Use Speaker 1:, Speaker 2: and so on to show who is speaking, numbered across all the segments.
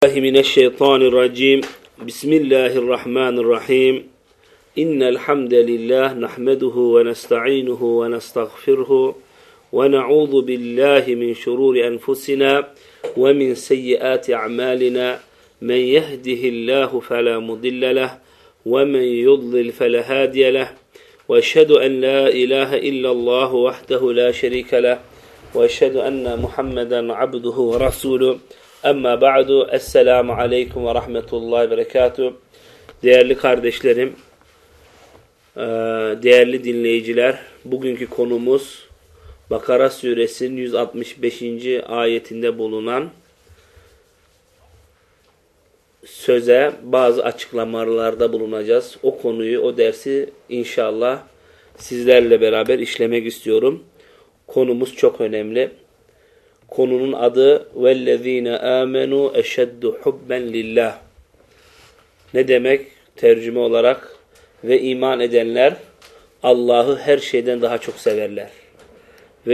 Speaker 1: من الشيطان الرجيم بسم الله الرحمن الرحيم إن الحمد لله نحمده ونستعينه ونستغفره ونعوذ بالله من شرور أنفسنا ومن سيئات أعمالنا من يهده الله فلا مضل له ومن يضلل فلا هادي له وأشهد أن لا إله إلا الله وحده لا شريك له وأشهد أن محمدا عبده ورسوله Amma ba'du, esselamu aleyküm ve rahmetullahi ve berekatuhu. Değerli kardeşlerim, değerli dinleyiciler, bugünkü konumuz Bakara suresinin 165. ayetinde bulunan söze bazı açıklamalarda bulunacağız. O konuyu, o dersi inşallah sizlerle beraber işlemek istiyorum. Konumuz çok önemli. Konunun adı وَالَّذ۪ينَ آمَنُوا اَشَدُّ حُبَّنْ لِلّٰهِ. Ne demek tercüme olarak? Ve iman edenler Allah'ı her şeyden daha çok severler. Ve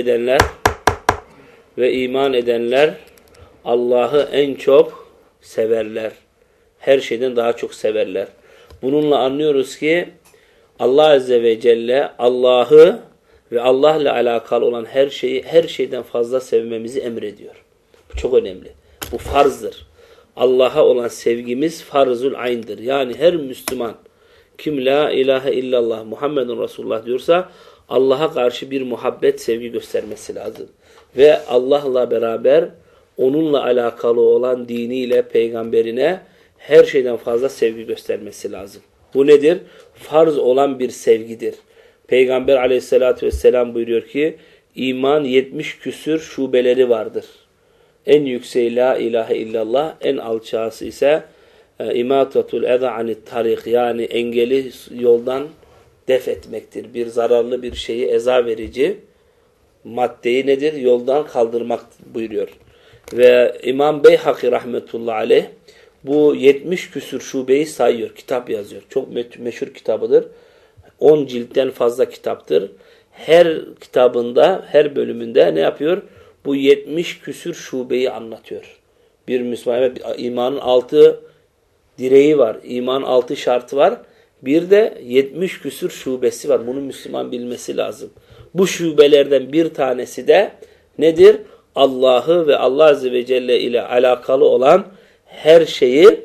Speaker 1: iman edenler Allah'ı en çok severler. Her şeyden daha çok severler. Bununla anlıyoruz ki Allah Azze ve Celle Allah'ı ve Allah'la alakalı olan her şeyi her şeyden fazla sevmemizi emrediyor. Bu çok önemli. Bu farzdır. Allah'a olan sevgimiz farzul ayn'dır. Yani her Müslüman kim la ilahe illallah Muhammedun Resulullah diyorsa Allah'a karşı bir muhabbet, sevgi göstermesi lazım. Ve Allah'la beraber onunla alakalı olan diniyle, peygamberine her şeyden fazla sevgi göstermesi lazım. Bu nedir? Farz olan bir sevgidir. Peygamber aleyhissalatü vesselam buyuruyor ki iman 70 küsür şubeleri vardır. En yükseği la ilahe illallah, en alçağısı ise imatatul eza anit tarik, yani engeli yoldan def etmektir. Bir zararlı bir şeyi, eza verici maddeyi nedir? Yoldan kaldırmak buyuruyor. Ve İmam Beyhaki rahmetullahi aleyh bu 70 küsür şubeyi sayıyor, kitap yazıyor. Çok meşhur kitabıdır. 10 ciltten fazla kitaptır. Her kitabında, her bölümünde ne yapıyor? Bu 70 küsür şubeyi anlatıyor. Bir Müslüman, imanın 6 direği var. İmanın 6 şartı var. Bir de 70 küsür şubesi var. Bunu Müslüman bilmesi lazım. Bu şubelerden bir tanesi de nedir? Allah'ı ve Allah Azze ve Celle ile alakalı olan her şeyi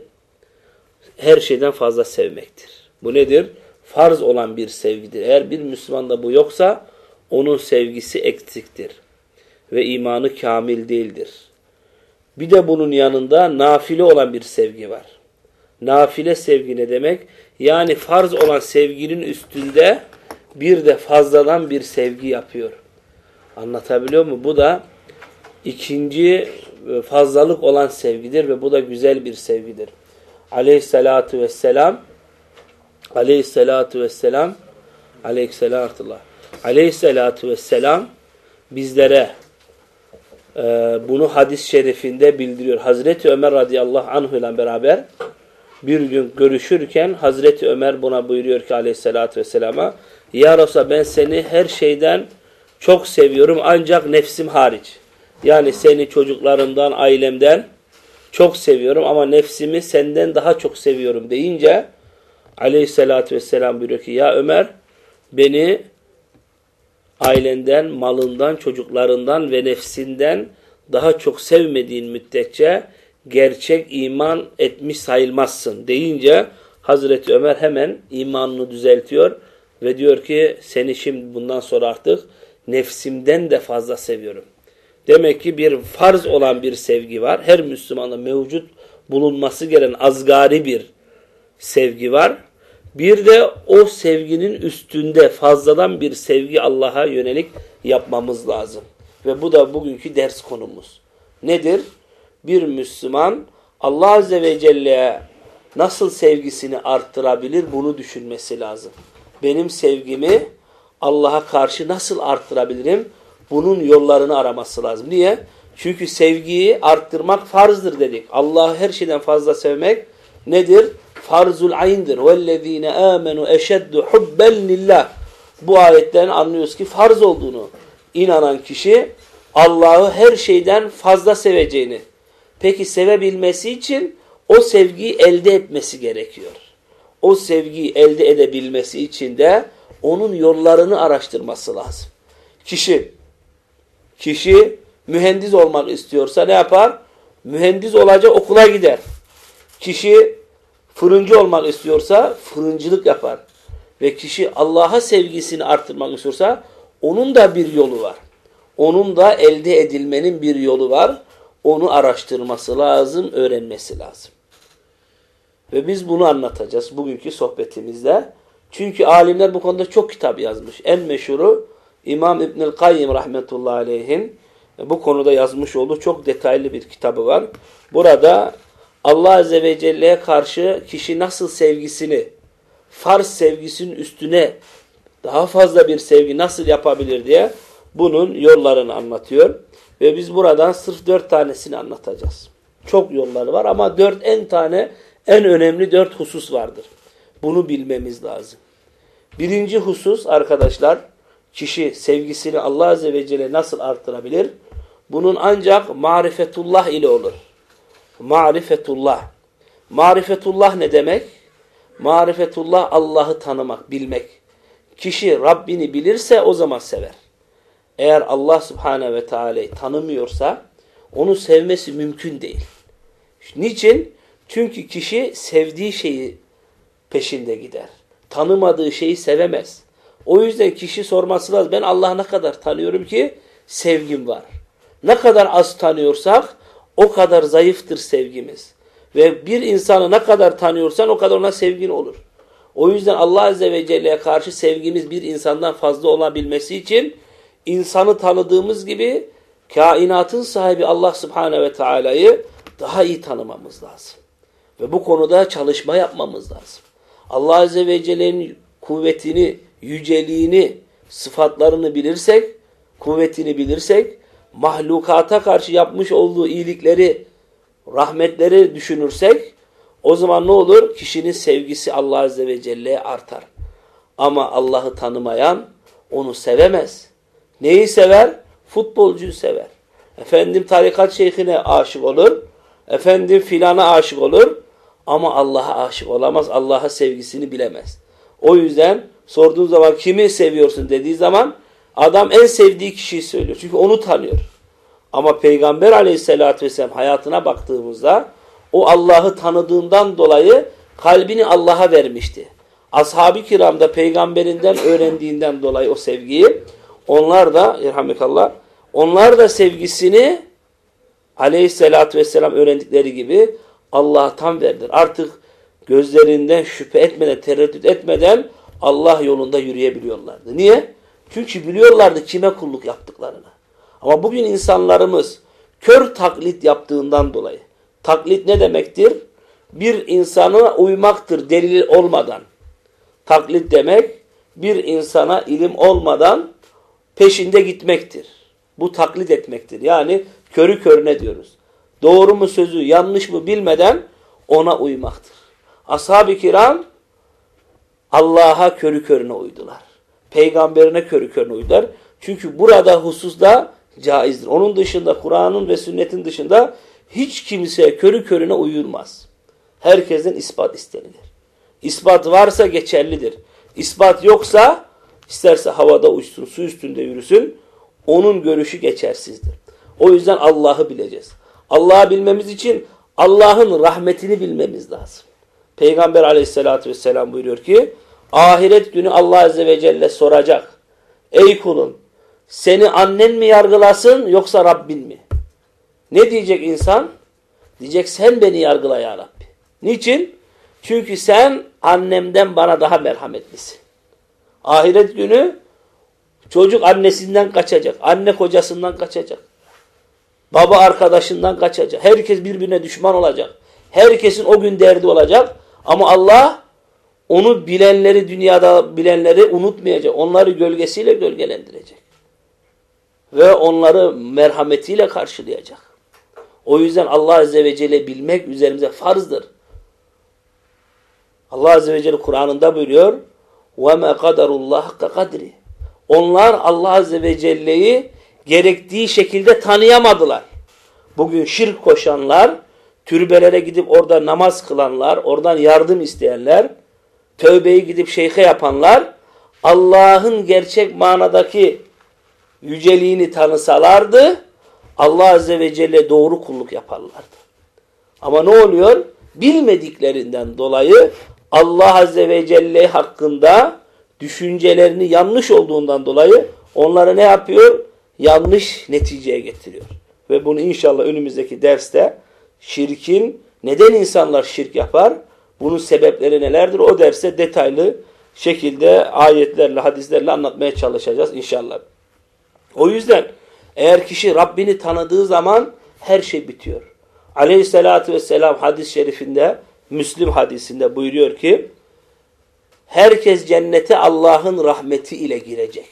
Speaker 1: her şeyden fazla sevmektir. Bu nedir? Farz olan bir sevgidir. Eğer bir Müslümanda bu yoksa onun sevgisi eksiktir. Ve imanı kamil değildir. Bir de bunun yanında nafile olan bir sevgi var. Nafile sevgi ne demek? Yani farz olan sevginin üstünde bir de fazladan bir sevgi yapıyor. Anlatabiliyor muyum? Bu da ikinci fazlalık olan sevgidir ve bu da güzel bir sevgidir. Aleyhissalatu vesselam bizlere bunu hadis-i şerifinde bildiriyor. Hazreti Ömer radıyallahu anh ile beraber bir gün görüşürken Hazreti Ömer buna buyuruyor ki aleyhissalatü vesselama, ya Resulallah, ben seni her şeyden çok seviyorum ancak nefsim hariç. Yani seni çocuklarımdan, ailemden çok seviyorum ama nefsimi senden daha çok seviyorum deyince aleyhissalatü vesselam buyuruyor ki ya Ömer, beni ailenden, malından, çocuklarından ve nefsinden daha çok sevmediğin müddetçe gerçek iman etmiş sayılmazsın deyince Hazreti Ömer hemen imanını düzeltiyor ve diyor ki seni şimdi bundan sonra artık nefsimden de fazla seviyorum. Demek ki bir farz olan bir sevgi var. Her Müslümanda mevcut bulunması gereken azgari bir sevgi var. Bir de o sevginin üstünde fazladan bir sevgi Allah'a yönelik yapmamız lazım. Ve bu da bugünkü ders konumuz. Nedir? Bir Müslüman Allah Azze ve Celle'ye nasıl sevgisini arttırabilir bunu düşünmesi lazım. Benim sevgimi Allah'a karşı nasıl arttırabilirim? Bunun yollarını araması lazım. Niye? Çünkü sevgiyi arttırmak farzdır dedik. Allah'ı her şeyden fazla sevmek nedir? Farzul ayn'dir. وَالَّذ۪ينَ آمَنُوا اَشَدُّ حُبًّا لِلّٰهِ. Bu ayetten anlıyoruz ki farz olduğunu. İnanan kişi Allah'ı her şeyden fazla seveceğini, Peki sevebilmesi için o sevgiyi elde etmesi gerekiyor. O sevgiyi elde edebilmesi için de onun yollarını araştırması lazım. Kişi mühendis olmak istiyorsa ne yapar? Mühendis olacak, okula gider. Kişi fırıncı olmak istiyorsa fırıncılık yapar. Ve kişi Allah'a sevgisini arttırmak istiyorsa onun da bir yolu var. Onun da elde edilmenin bir yolu var. Onu araştırması lazım, öğrenmesi lazım. Ve biz bunu anlatacağız bugünkü sohbetimizde. Çünkü alimler bu konuda çok kitap yazmış. En meşhuru İmam İbnül Kayyim rahmetullahi aleyhin bu konuda yazmış olduğu çok detaylı bir kitabı var. Burada Allah Azze ve Celle'ye karşı kişi nasıl sevgisini, farz sevgisinin üstüne daha fazla bir sevgi nasıl yapabilir diye bunun yollarını anlatıyor. Ve biz buradan sırf 4 tanesini anlatacağız. Çok yolları var ama en önemli 4 husus vardır. Bunu bilmemiz lazım. Birinci husus arkadaşlar, kişi sevgisini Allah Azze ve Celle nasıl artırabilir? Bunun ancak marifetullah ile olur. Marifetullah. Marifetullah ne demek? Marifetullah Allah'ı tanımak, bilmek. Kişi Rabbini bilirse o zaman sever. Eğer Allah Subhanahu ve Teala'yı tanımıyorsa onu sevmesi mümkün değil. Niçin? Çünkü kişi sevdiği şeyi peşinde gider. Tanımadığı şeyi sevemez. O yüzden kişi sorması lazım. Ben Allah'ı ne kadar tanıyorum ki sevgim var. Ne kadar az tanıyorsak o kadar zayıftır sevgimiz. Ve bir insanı ne kadar tanıyorsan o kadar ona sevgin olur. O yüzden Allah Azze ve Celle'ye karşı sevgimiz bir insandan fazla olabilmesi için insanı tanıdığımız gibi kainatın sahibi Allah Subhanahu ve Teala'yı daha iyi tanımamız lazım. Ve bu konuda çalışma yapmamız lazım. Allah Azze ve Celle'nin kuvvetini, yüceliğini, sıfatlarını bilirsek, kuvvetini bilirsek, mahlukata karşı yapmış olduğu iyilikleri, rahmetleri düşünürsek, o zaman ne olur? Kişinin sevgisi Allah Azze ve Celle'ye artar. Ama Allah'ı tanımayan onu sevemez. Neyi sever? Futbolcuyu sever. Efendim tarikat şeyhine aşık olur. Efendim filana aşık olur. Ama Allah'a aşık olamaz. Allah'a sevgisini bilemez. O yüzden sorduğun zaman kimi seviyorsun dediği zaman adam en sevdiği kişiyi söylüyor. Çünkü onu tanıyor. Ama Peygamber aleyhissalatü vesselam hayatına baktığımızda o Allah'ı tanıdığından dolayı kalbini Allah'a vermişti. Ashab-ı kiram da peygamberinden öğrendiğinden dolayı o sevgiyi onlar da sevgisini aleyhissalatü vesselam öğrendikleri gibi Allah'tan verdiler. Artık gözlerinden şüphe etmeden, tereddüt etmeden Allah yolunda yürüyebiliyorlardı. Niye? Çünkü biliyorlardı kime kulluk yaptıklarını. Ama bugün insanlarımız kör taklit yaptığından dolayı. Taklit ne demektir? Bir insana uymaktır delil olmadan. Taklit demek bir insana ilim olmadan peşinde gitmektir. Bu taklit etmektir. Yani körü körüne diyoruz. Doğru mu sözü, yanlış mı bilmeden ona uymaktır. Ashab-ı kiram Allah'a körü körüne uydular. Peygamberine körü körüne uydular. Çünkü burada hususda caizdir. Onun dışında Kur'an'ın ve sünnetin dışında hiç kimseye körü körüne uyulmaz. Herkesten ispat istenilir. İspat varsa geçerlidir. İspat yoksa isterse havada uçsun, su üstünde yürüsün. Onun görüşü geçersizdir. O yüzden Allah'ı bileceğiz. Allah'ı bilmemiz için Allah'ın rahmetini bilmemiz lazım. Peygamber aleyhissalatü vesselam buyuruyor ki ahiret günü Allah Azze ve Celle soracak. Ey kulum seni annen mi yargılasın yoksa Rabbin mi? Ne diyecek insan? Diyecek sen beni yargıla ya Rabbi. Niçin? Çünkü sen annemden bana daha merhametlisin. Ahiret günü çocuk annesinden kaçacak. Anne kocasından kaçacak. Baba arkadaşından kaçacak. Herkes birbirine düşman olacak. Herkesin o gün derdi olacak. Ama Allah onu bilenleri, dünyada bilenleri unutmayacak. Onları gölgesiyle gölgelendirecek. Ve onları merhametiyle karşılayacak. O yüzden Allah Azze ve Celle bilmek üzerimize farzdır. Allah Azze ve Celle Kur'an'ında buyuruyor وَمَا قَدَرُ اللّٰهَ قَدْرِ Onlar Allah Azze ve Celle'yi gerektiği şekilde tanıyamadılar. bugün şirk koşanlar, türbelere gidip orada namaz kılanlar, oradan yardım isteyenler, tövbeyi gidip şeyhe yapanlar, Allah'ın gerçek manadaki yüceliğini tanısalardı, Allah Azze ve Celle doğru kulluk yaparlardı. Ama ne oluyor? Bilmediklerinden dolayı Allah Azze ve Celle hakkında düşüncelerini yanlış olduğundan dolayı onları ne yapıyor? Yanlış neticeye getiriyor. Ve bunu inşallah önümüzdeki derste şirkin, neden insanlar şirk yapar? Bunun sebepleri nelerdir? O derste detaylı şekilde ayetlerle, hadislerle anlatmaya çalışacağız inşallah. O yüzden eğer kişi Rabbini tanıdığı zaman her şey bitiyor. Aleyhissalatü vesselam hadis-i şerifinde, Müslim hadisinde buyuruyor ki, herkes cennete Allah'ın rahmeti ile girecek.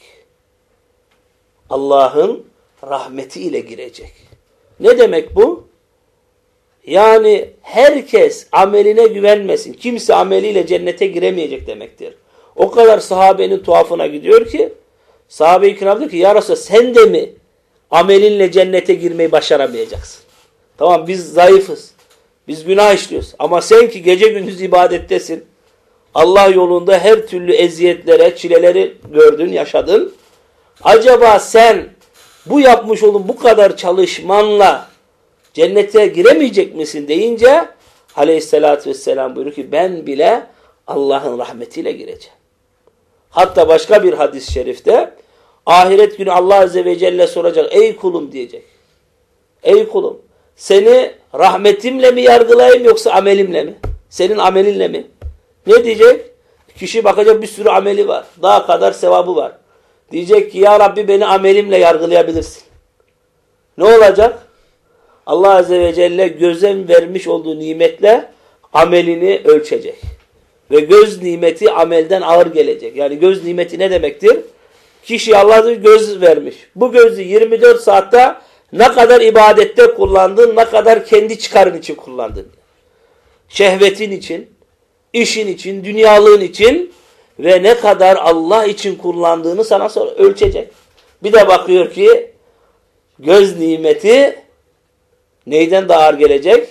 Speaker 1: Allah'ın rahmeti ile girecek. Ne demek bu? Yani herkes ameline güvenmesin. Kimse ameliyle cennete giremeyecek demektir. O kadar sahabenin tuhafına gidiyor ki, sahabe-i kiram diyor ki, ya Resulallah sen de mi amelinle cennete girmeyi başaramayacaksın? Tamam biz zayıfız. Biz günah işliyoruz. Ama sen ki gece gündüz ibadettesin. Allah yolunda her türlü eziyetlere, çileleri gördün, yaşadın. Acaba sen bu yapmış olduğun bu kadar çalışmanla cennete giremeyecek misin deyince Aleyhisselatü Vesselam buyuruyor ki ben bile Allah'ın rahmetiyle gireceğim. Hatta başka bir hadis-i şerifte ahiret günü Allah Azze ve Celle soracak. Ey kulum diyecek. Ey kulum seni rahmetimle mi yargılayayım yoksa amelimle mi? Senin amelinle mi? Ne diyecek? Kişi bakacak bir sürü ameli var. Daha kadar sevabı var. Diyecek ki ya Rabbi beni amelimle yargılayabilirsin. Ne olacak? Allah Azze ve Celle göze vermiş olduğu nimetle amelini ölçecek. Ve göz nimeti amelden ağır gelecek. Yani göz nimeti ne demektir? Kişi Allah'a göz vermiş. Bu gözü 24 saatte ne kadar ibadette kullandın, ne kadar kendi çıkarın için kullandın. Şehvetin için, işin için, dünyalığın için ve ne kadar Allah için kullandığını sana ölçecek. Bir de bakıyor ki göz nimeti neyden daha ağır gelecek?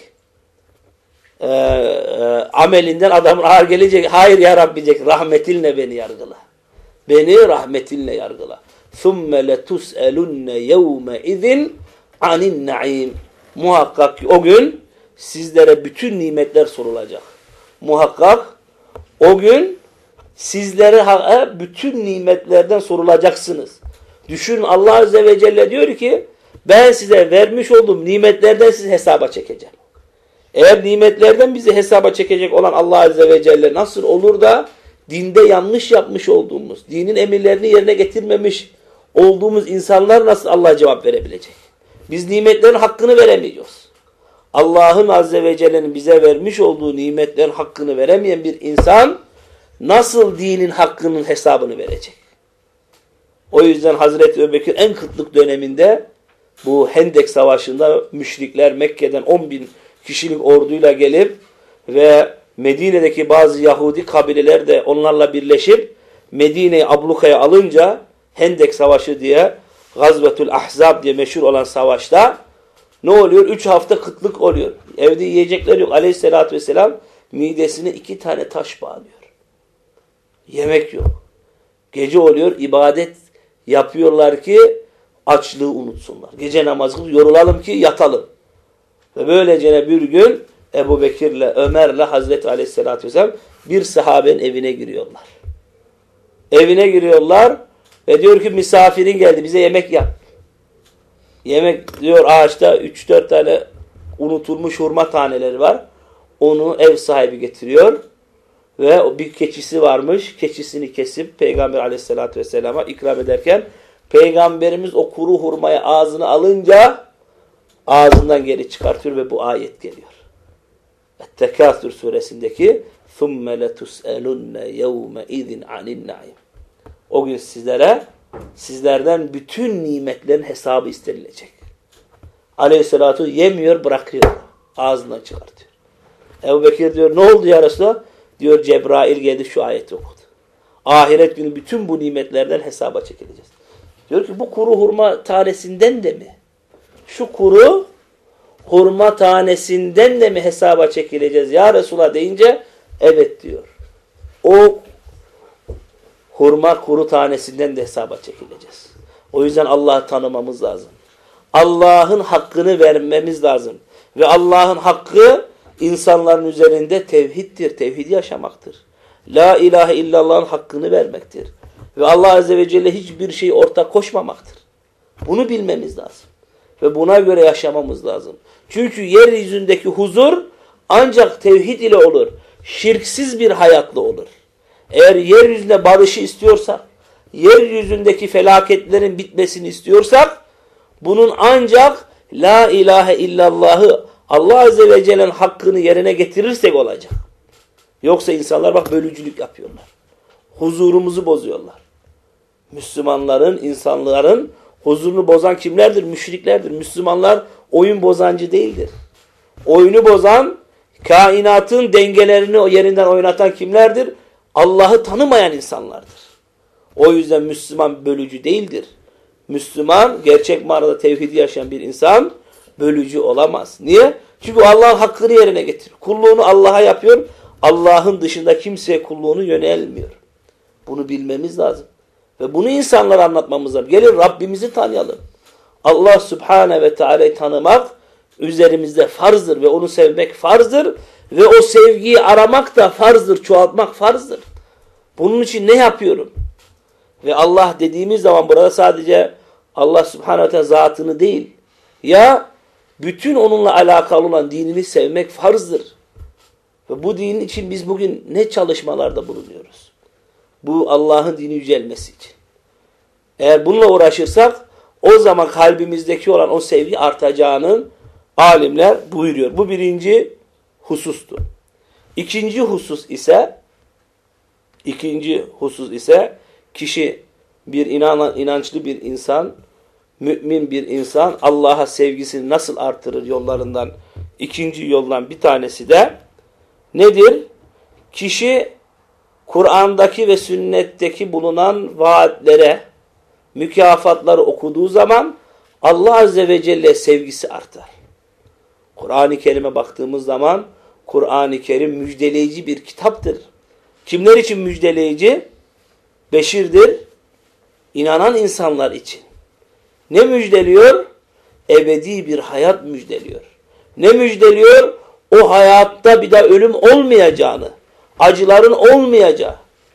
Speaker 1: Amelinden adamın ağır gelecek. Hayır ya Rabbi diyecek. Rahmetinle beni yargıla. Beni rahmetinle yargıla. ثُمَّ لَتُسْأَلُنَّ يَوْمَئِذٍ عَنِ النَّعِيمِ Muhakkak ki o gün sizlere bütün nimetler sorulacak. Muhakkak o gün sizlere bütün nimetlerden sorulacaksınız. Düşün Allah Azze ve Celle diyor ki ben size vermiş olduğum nimetlerden sizi hesaba çekeceğim. Eğer nimetlerden bizi hesaba çekecek olan Allah Azze ve Celle nasıl olur da dinde yanlış yapmış olduğumuz, dinin emirlerini yerine getirmemiş olduğumuz insanlar nasıl Allah'a cevap verebilecek? Biz nimetlerin hakkını veremiyoruz. Allah'ın Azze ve Celle'nin bize vermiş olduğu nimetlerin hakkını veremeyen bir insan nasıl dinin hakkının hesabını verecek? O yüzden Hazreti Ebubekir en kıtlık döneminde bu Hendek Savaşı'nda müşrikler Mekke'den 10.000 kişilik orduyla gelip ve Medine'deki bazı Yahudi kabileler de onlarla birleşip Medine'yi ablukaya alınca Hendek Savaşı diye Gazvetül Ahzab diye meşhur olan savaşta ne oluyor? 3 hafta kıtlık oluyor. Evde yiyecekler yok. Aleyhissalatü vesselam midesine 2 tane taş bağlıyor. Yemek yok. Gece oluyor ibadet yapıyorlar ki açlığı unutsunlar. Gece namazı kılıp yorulalım ki yatalım. Ve böylece bir gün Ebubekir'le Ömer'le Hazreti Aleyhisselatü Vesselam bir sahabenin evine giriyorlar. Evine giriyorlar ve diyor ki misafirin geldi bize yemek yap. Yemek diyor ağaçta 3-4 tane unutulmuş hurma taneleri var. Onu ev sahibi getiriyor. Ve bir keçisi varmış. Keçisini kesip Peygamber Aleyhisselatü Vesselam'a ikram ederken Peygamberimiz o kuru hurmayı ağzına alınca ağzından geri çıkartıyor ve bu ayet geliyor. Et-Tekâsür suresindeki ثُمَّ لَتُسْأَلُنَّ يَوْمَئِذٍ عَنِ النَّعِيمِ O gün sizlerden bütün nimetlerin hesabı istenilecek. Aleyhisselatü yemiyor bırakıyor. Ağzından çıkartıyor. Ebubekir diyor ne oldu ya Resulallah? Diyor Cebrail geldi şu ayeti okudu. Ahiret günü bütün bu nimetlerden hesaba çekileceğiz. Diyor ki bu kuru hurma tanesinden de mi? Şu kuru hurma tanesinden de mi hesaba çekileceğiz ya Resulullah deyince evet diyor. O hurma kuru tanesinden de hesaba çekileceğiz. O yüzden Allah'ı tanımamız lazım. Allah'ın hakkını vermemiz lazım. Ve Allah'ın hakkı insanların üzerinde tevhiddir. Tevhidi yaşamaktır. La ilahe illallah'ın hakkını vermektir. Ve Allah Azze ve Celle hiçbir şey ortak koşmamaktır. Bunu bilmemiz lazım. Ve buna göre yaşamamız lazım. Çünkü yeryüzündeki huzur ancak tevhid ile olur. Şirksiz bir hayatla olur. Eğer yeryüzünde barışı istiyorsak, yeryüzündeki felaketlerin bitmesini istiyorsak, bunun ancak La ilahe illallah'ı Allah Azze ve Celle'nin hakkını yerine getirirsek olacak. Yoksa insanlar bak bölücülük yapıyorlar. Huzurumuzu bozuyorlar. Müslümanların, insanların huzurunu bozan kimlerdir? Müşriklerdir. Müslümanlar oyun bozancı değildir. Oyunu bozan, kainatın dengelerini o yerinden oynatan kimlerdir? Allah'ı tanımayan insanlardır. O yüzden Müslüman bölücü değildir. Müslüman, gerçek manada tevhidi yaşayan bir insan bölücü olamaz. Niye? Çünkü Allah'ın hakkını yerine getiriyor. Kulluğunu Allah'a yapıyor. Allah'ın dışında kimseye kulluğunu yönelmiyor. Bunu bilmemiz lazım. Ve bunu insanlara anlatmamız lazım. Gelin Rabbimizi tanıyalım. Allah Subhanahu ve Teala'yı tanımak üzerimizde farzdır ve onu sevmek farzdır. Ve o sevgiyi aramak da farzdır, çoğaltmak farzdır. Bunun için ne yapıyorum? Ve Allah dediğimiz zaman burada sadece Allah Subhanahu ve Teala zatını değil, ya bütün onunla alakalı olan dinini sevmek farzdır. Ve bu din için biz bugün ne çalışmalarda bulunuyoruz? Bu Allah'ın dini yücelmesi için. Eğer bununla uğraşırsak o zaman kalbimizdeki olan o sevgi artacağını alimler buyuruyor. Bu birinci husustu. İkinci husus ise kişi bir inançlı bir insan, mümin bir insan Allah'a sevgisini nasıl artırır yollarından ikinci yoldan bir tanesi de nedir? Kişi Kur'an'daki ve sünnetteki bulunan vaatlere, mükafatları okuduğu zaman Allah Azze ve Celle sevgisi artar. Kur'an-ı Kerim'e baktığımız zaman Kur'an-ı Kerim müjdeleyici bir kitaptır. Kimler için müjdeleyici? Beşirdir. İnanan insanlar için. Ne müjdeliyor? Ebedi bir hayat müjdeliyor. Ne müjdeliyor? O hayatta bir daha ölüm olmayacağını, acıların olmayacağı,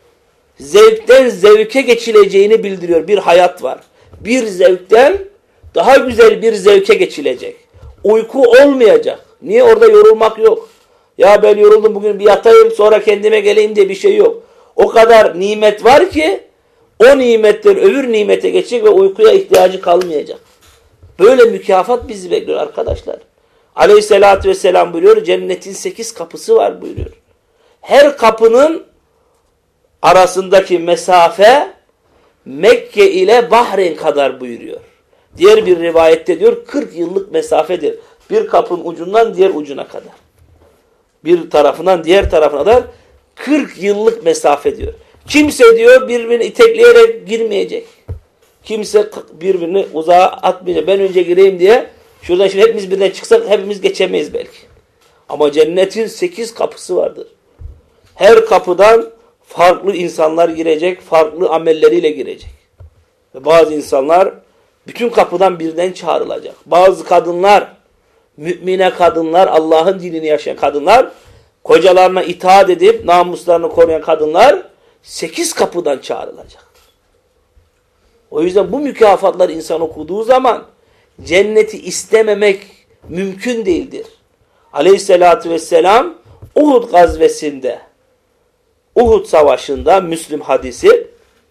Speaker 1: zevkten zevke geçileceğini bildiriyor. Bir hayat var. Bir zevkten daha güzel bir zevke geçilecek. Uyku olmayacak. Niye? Orada yorulmak yok. Ya ben yoruldum bugün bir yatayım sonra kendime geleyim diye bir şey yok. O kadar nimet var ki o nimetler öbür nimete geçecek ve uykuya ihtiyacı kalmayacak. Böyle mükafat bizi bekliyor arkadaşlar. Aleyhissalatü vesselam buyuruyor, cennetin 8 kapısı var buyuruyor. Her kapının arasındaki mesafe Mekke ile Bahreyn kadar buyuruyor. Diğer bir rivayette diyor 40 yıllık mesafedir. Bir kapının ucundan diğer ucuna kadar. Bir tarafından diğer tarafına kadar 40 yıllık mesafe diyor. Kimse diyor birbirini itekleyerek girmeyecek. Kimse birbirini uzağa atmayacak. Ben önce gireyim diye şuradan şimdi hepimiz birden çıksak hepimiz geçemeyiz belki. Ama cennetin 8 kapısı vardır. Her kapıdan farklı insanlar girecek, farklı amelleriyle girecek. Ve bazı insanlar bütün kapıdan birden çağrılacak. Bazı kadınlar, mümine kadınlar, Allah'ın dinini yaşayan kadınlar, kocalarına itaat edip namuslarını koruyan kadınlar 8 kapıdan çağrılacak. O yüzden bu mükafatlar insan okuduğu zaman cenneti istememek mümkün değildir. Aleyhissalatü vesselam Uhud gazvesinde, Uhud savaşında, Müslim hadisi,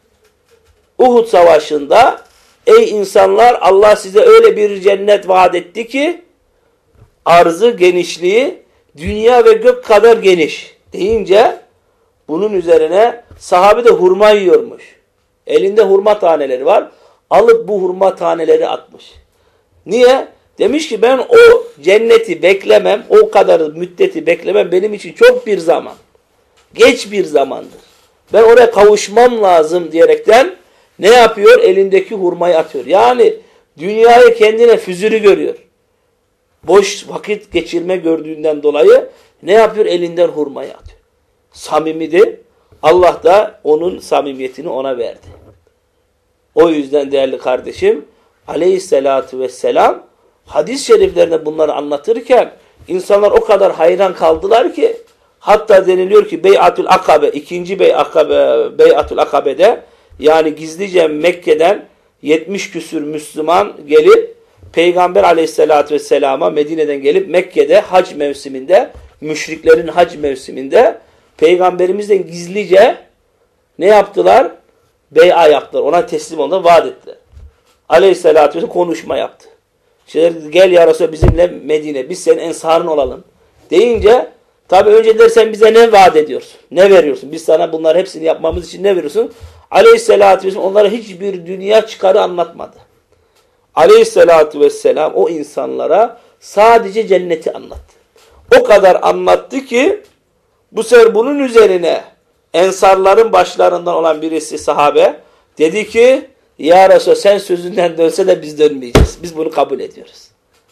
Speaker 1: Uhud savaşında ey insanlar Allah size öyle bir cennet vaat etti ki arzı genişliği dünya ve gök kadar geniş deyince bunun üzerine sahabe de hurma yiyormuş. Elinde hurma taneleri var. Alıp bu hurma taneleri atmış. Niye? Demiş ki ben o cenneti beklemem, o kadar müddeti beklemem benim için çok bir zaman. Geç bir zamandır. Ben oraya kavuşmam lazım diyerekten ne yapıyor? Elindeki hurmayı atıyor. Yani dünyayı kendine füzürü görüyor. boş vakit geçirme gördüğünden dolayı ne yapıyor? Elinden hurmayı atıyor. Samimidi. Allah da onun samimiyetini ona verdi. O yüzden değerli kardeşim, aleyhissalatu vesselam hadis-i şeriflerinde bunları anlatırken insanlar o kadar hayran kaldılar ki, hatta deniliyor ki Bey'atul Akabe, ikinci Bey'atul Akabe'de, yani gizlice Mekke'den 70 küsür Müslüman gelip Peygamber aleyhissalatü vesselama Medine'den gelip Mekke'de hac mevsiminde, müşriklerin hac mevsiminde Peygamberimizden gizlice ne yaptılar? Bey'a yaptılar. Ona teslim oldular, vaat ettiler. Aleyhissalatü vesselam konuşma yaptı. İşte gel ya Resulallah bizimle Medine, biz senin ensarın olalım deyince, tabi önce der sen bize ne vaat ediyorsun? Ne veriyorsun? Biz sana bunları hepsini yapmamız için ne veriyorsun? Aleyhissalatü vesselam onlara hiçbir dünya çıkarı anlatmadı. Aleyhissalatü vesselam o insanlara sadece cenneti anlattı. O kadar anlattı ki bu sefer bunun üzerine ensarların başlarından olan birisi sahabe dedi ki ya Resulallah sen sözünden dönse de biz dönmeyeceğiz. Biz bunu kabul ediyoruz.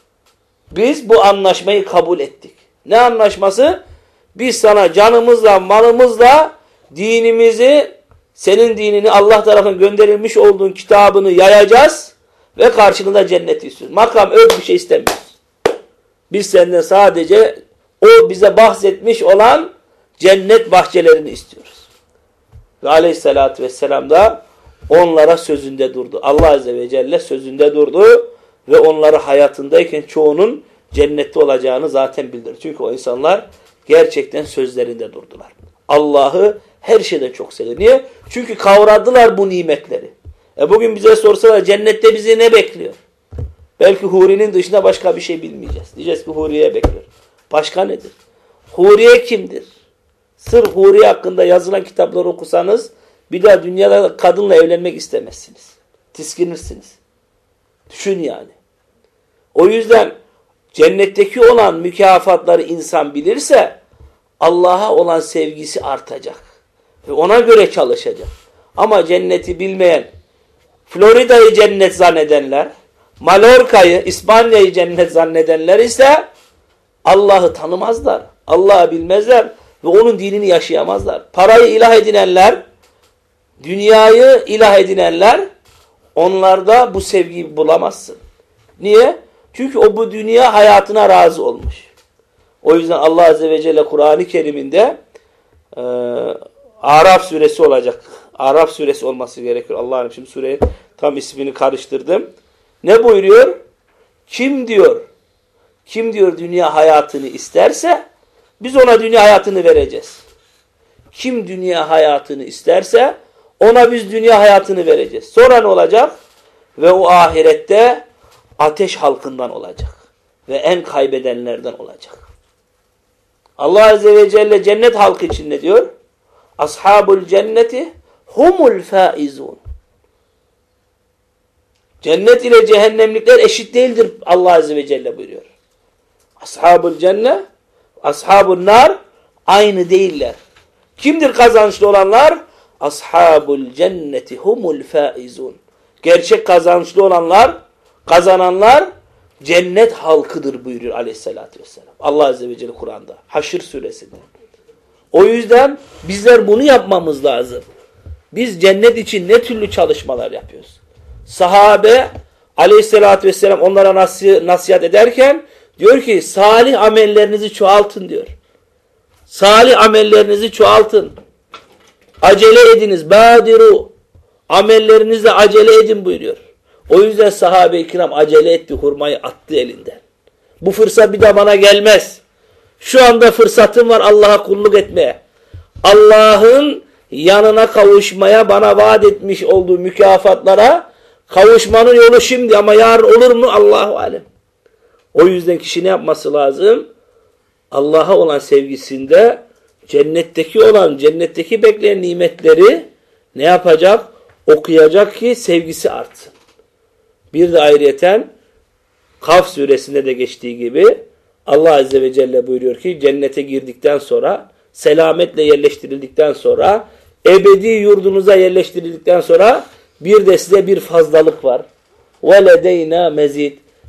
Speaker 1: Biz bu anlaşmayı kabul ettik. Ne anlaşması? Biz sana canımızla, malımızla dinimizi, senin dinini, Allah tarafından gönderilmiş olduğun kitabını yayacağız ve karşılığında cenneti istiyoruz. Makam öyle bir şey istemiyoruz. Biz senden sadece o bize bahsetmiş olan cennet bahçelerini istiyoruz. Ve aleyhissalatü vesselam da onlara sözünde durdu. Allah Azze ve Celle sözünde durdu ve onları hayatındayken çoğunun cennette olacağını zaten bildirdi. Çünkü o insanlar gerçekten sözlerinde durdular. Allah'ı her şeyden çok seviyor. Niye? Çünkü kavradılar bu nimetleri. Bugün bize sorsalar cennette bizi ne bekliyor? Belki hurinin dışında başka bir şey bilmeyeceğiz. Diyeceğiz ki huriye bekliyor. Başka nedir? Huriye kimdir? Sırf huriye hakkında yazılan kitapları okusanız bir daha dünyada kadınla evlenmek istemezsiniz. Tiskinirsiniz. Düşün yani. O yüzden cennetteki olan mükafatları insan bilirse Allah'a olan sevgisi artacak. Ve ona göre çalışacak. Ama cenneti bilmeyen, Florida'yı cennet zannedenler, Mallorca'yı, İspanya'yı cennet zannedenler ise Allah'ı tanımazlar. Allah'ı bilmezler ve onun dinini yaşayamazlar. Parayı ilah edinenler, dünyayı ilah edinenler, onlarda bu sevgiyi bulamazsın. Niye? Çünkü o bu dünya hayatına razı olmuş. O yüzden Allah Azze ve Celle Kur'an-ı Kerim'inde Araf suresi olacak. Araf suresi olması gerekiyor. Allah'ım şimdi surenin tam ismini karıştırdım. Ne buyuruyor? Kim diyor dünya hayatını isterse biz ona dünya hayatını vereceğiz. Kim dünya hayatını isterse ona biz dünya hayatını vereceğiz. Sonra ne olacak? Ve o ahirette ateş halkından olacak. Ve en kaybedenlerden olacak. Allah Azze ve Celle cennet halkı için ne diyor? Ashabul cenneti humul faizun. Cennet ile cehennemlikler eşit değildir Allah Azze ve Celle buyuruyor. Ashabul cennet, ashabul nar aynı değiller. Kimdir kazançlı olanlar? Ashabul cenneti humul faizun. Gerçek kazançlı olanlar, kazananlar cennet halkıdır buyuruyor aleyhissalatü vesselam. Allah Azze ve Celle Kur'an'da. Haşr suresinde. O yüzden bizler bunu yapmamız lazım. Biz cennet için ne türlü çalışmalar yapıyoruz? Sahabe aleyhissalatü vesselam onlara nasihat ederken diyor ki salih amellerinizi çoğaltın diyor. Salih amellerinizi çoğaltın. Acele ediniz. Badiru. Amellerinizle acele edin buyuruyor. O yüzden sahabe-i kiram acele etti. Hurmayı attı elinden. Bu fırsat bir daha bana gelmez. Şu anda fırsatım var Allah'a kulluk etmeye. Allah'ın yanına kavuşmaya bana vaat etmiş olduğu mükafatlara kavuşmanın yolu şimdi ama yarın olur mu? Allahu alem. O yüzden kişi ne yapması lazım? Allah'a olan sevgisinde cennetteki bekleyen nimetleri ne yapacak? Okuyacak ki sevgisi artsın. Bir de ayrıyeten Kaf suresinde de geçtiği gibi Allah Azze ve Celle buyuruyor ki cennete girdikten sonra, selametle yerleştirildikten sonra, ebedi yurdunuza yerleştirildikten sonra bir de size bir fazlalık var. وَلَدَيْنَا مَزِيدٍ.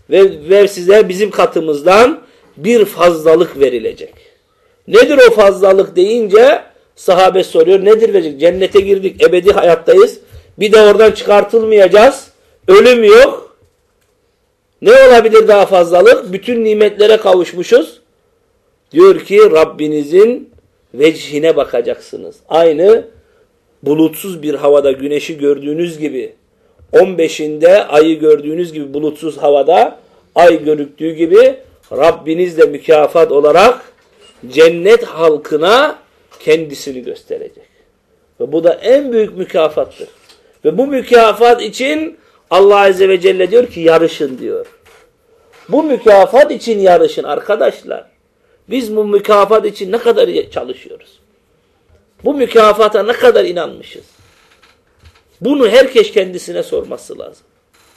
Speaker 1: ve size bizim katımızdan bir fazlalık verilecek. Nedir o fazlalık deyince sahabe soruyor. Nedir verecek? Cennete girdik, ebedi hayattayız. Bir de oradan çıkartılmayacağız. Ölüm yok. Ne olabilir daha fazlalık? Bütün nimetlere kavuşmuşuz. Diyor ki Rabbinizin vecihine bakacaksınız. Aynı bulutsuz bir havada güneşi gördüğünüz gibi, 15'inde ayı gördüğünüz gibi bulutsuz havada ay görüktüğü gibi Rabbiniz de mükafat olarak cennet halkına kendisini gösterecek. Ve bu da en büyük mükafattır. Ve bu mükafat için Allah Azze ve Celle diyor ki yarışın diyor. Bu mükafat için yarışın arkadaşlar. Biz bu mükafat için ne kadar çalışıyoruz? Bu mükafata ne kadar inanmışız? Bunu herkes kendisine sorması lazım.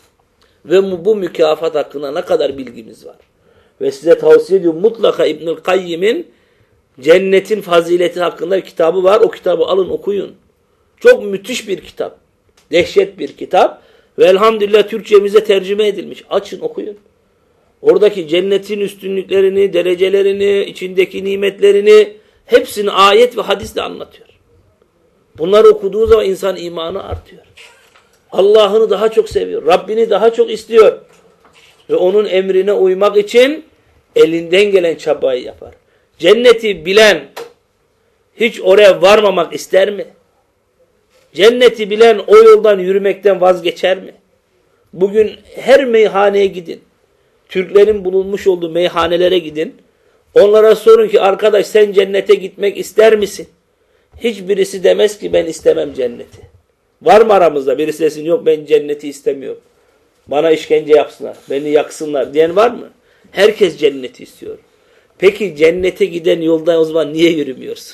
Speaker 1: Ve bu mükafat hakkında ne kadar bilgimiz var? Ve size tavsiye ediyorum mutlaka İbnül Kayyim'in Cennetin Fazileti hakkında bir kitabı var. O kitabı alın okuyun. Çok müthiş bir kitap. Dehşet bir kitap. Ve elhamdülillah Türkçemize tercüme edilmiş. Açın okuyun. Oradaki cennetin üstünlüklerini, derecelerini, içindeki nimetlerini hepsini ayet ve hadisle anlatıyor. Bunları okuduğu zaman insan imanı artıyor. Allah'ını daha çok seviyor. Rabbini daha çok istiyor. Ve onun emrine uymak için elinden gelen çabayı yapar. Cenneti bilen hiç oraya varmamak ister mi? Cenneti bilen o yoldan yürümekten vazgeçer mi? Bugün her meyhaneye gidin. Türklerin bulunmuş olduğu meyhanelere gidin. Onlara sorun ki arkadaş sen cennete gitmek ister misin? Hiçbirisi demez ki ben istemem cenneti. Var mı aramızda? Birisi desin yok ben cenneti istemiyorum. Bana işkence yapsınlar, beni yaksınlar diyen var mı? Herkes cenneti istiyor. Peki cennete giden yolda o zaman niye yürümüyorsun?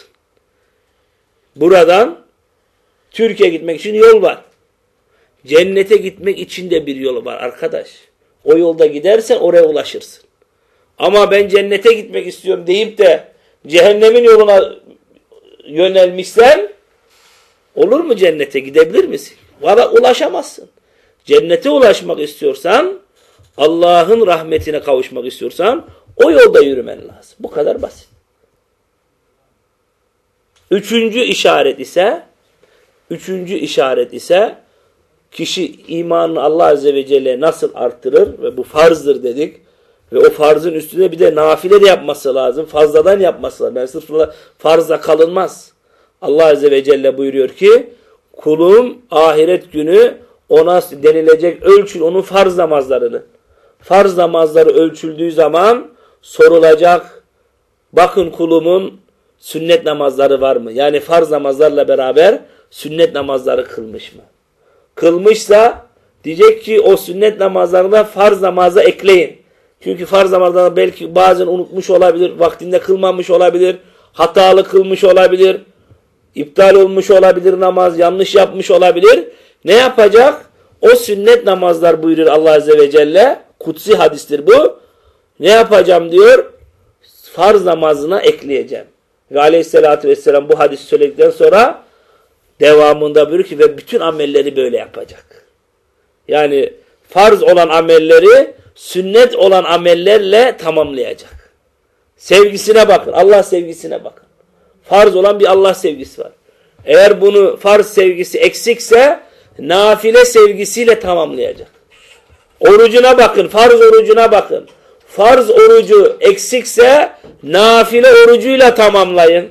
Speaker 1: Buradan Türkiye'ye gitmek için yol var. Cennete gitmek için de bir yol var arkadaş. O yolda gidersen oraya ulaşırsın. Ama ben cennete gitmek istiyorum deyip de cehennemin yoluna yönelmişsen olur mu cennete gidebilir misin? Valla ulaşamazsın. Cennete ulaşmak istiyorsan, Allah'ın rahmetine kavuşmak istiyorsan o yolda yürümen lazım. Bu kadar basit. Üçüncü işaret ise kişi imanını Allah Azze ve Celle nasıl arttırır ve bu farzdır dedik. Ve o farzın üstüne bir de nafile de yapması lazım. Fazladan yapması lazım. Yani sırf farzla kalınmaz. Allah Azze ve Celle buyuruyor ki kulum ahiret günü ona denilecek ölçün onun farz namazlarını. Farz namazları ölçüldüğü zaman sorulacak bakın kulumun sünnet namazları var mı? Yani farz namazlarla beraber sünnet namazları kılmış mı? Kılmışsa diyecek ki o sünnet namazlarına farz namaza ekleyin. Çünkü farz namazlarını belki bazen unutmuş olabilir, vaktinde kılmamış olabilir, hatalı kılmış olabilir, iptal olmuş olabilir namaz, yanlış yapmış olabilir. Ne yapacak? O sünnet namazlar buyuruyor Allah Azze ve Celle. Kutsi hadistir bu. Ne yapacağım diyor? Farz namazına ekleyeceğim. Ve Aleyhisselatü Vesselam bu hadisi söyledikten sonra devamında buyuruyor ki ve bütün amelleri böyle yapacak. Yani farz olan amelleri sünnet olan amellerle tamamlayacak. Sevgisine bakın. Allah sevgisine bakın. Farz olan bir Allah sevgisi var. Eğer bunu farz sevgisi eksikse nafile sevgisiyle tamamlayacak. Orucuna bakın. Farz orucuna bakın. Farz orucu eksikse nafile orucuyla tamamlayın.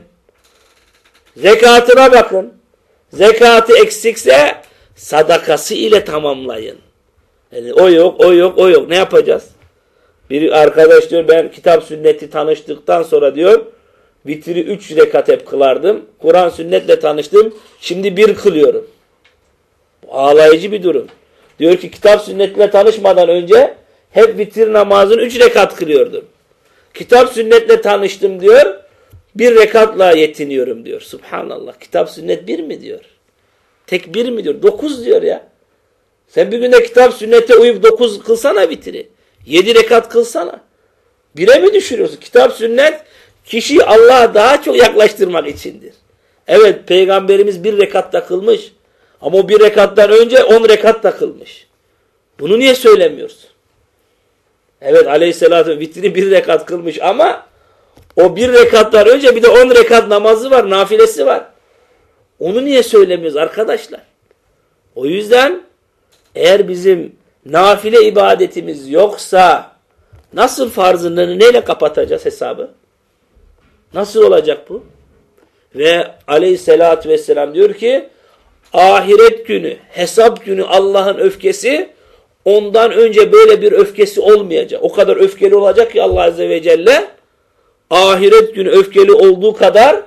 Speaker 1: Zekatına bakın. Zekatı eksikse sadakası ile tamamlayın. Yani o yok. Ne yapacağız? Bir arkadaş diyor ben kitap sünneti tanıştıktan sonra diyor vitri 3 rekat hep kılardım. Kur'an sünnetle tanıştım. Şimdi 1 kılıyorum. Ağlayıcı bir durum. Diyor ki kitap sünnetle tanışmadan önce hep vitir namazını 3 rekat kılıyordum. Kitap sünnetle tanıştım diyor. 1 rekatla yetiniyorum diyor. Subhanallah. Kitap sünnet 1 mi diyor? Tek 1 mi diyor? 9 diyor ya. Sen bir günde kitap sünnete uyup 9 kılsana vitri. 7 rekat kılsana. 1'e mi düşürüyorsun? Kitap sünnet kişiyi Allah'a daha çok yaklaştırmak içindir. Evet Peygamberimiz 1 rekatta kılmış. Ama o 1 rekattan önce 10 rekat da kılmış. Bunu niye söylemiyorsun? Evet, aleyhissalatü vitri 1 rekat kılmış ama o 1 rekattan önce bir de 10 rekat namazı var, nafilesi var. Onu niye söylemiyoruz arkadaşlar? O yüzden eğer bizim nafile ibadetimiz yoksa nasıl farzını neyle kapatacağız hesabı? Nasıl olacak bu? Ve aleyhissalatü vesselam diyor ki ahiret günü, hesap günü Allah'ın öfkesi ondan önce böyle bir öfkesi olmayacak. O kadar öfkeli olacak ki Allah Azze ve Celle ahiret günü öfkeli olduğu kadar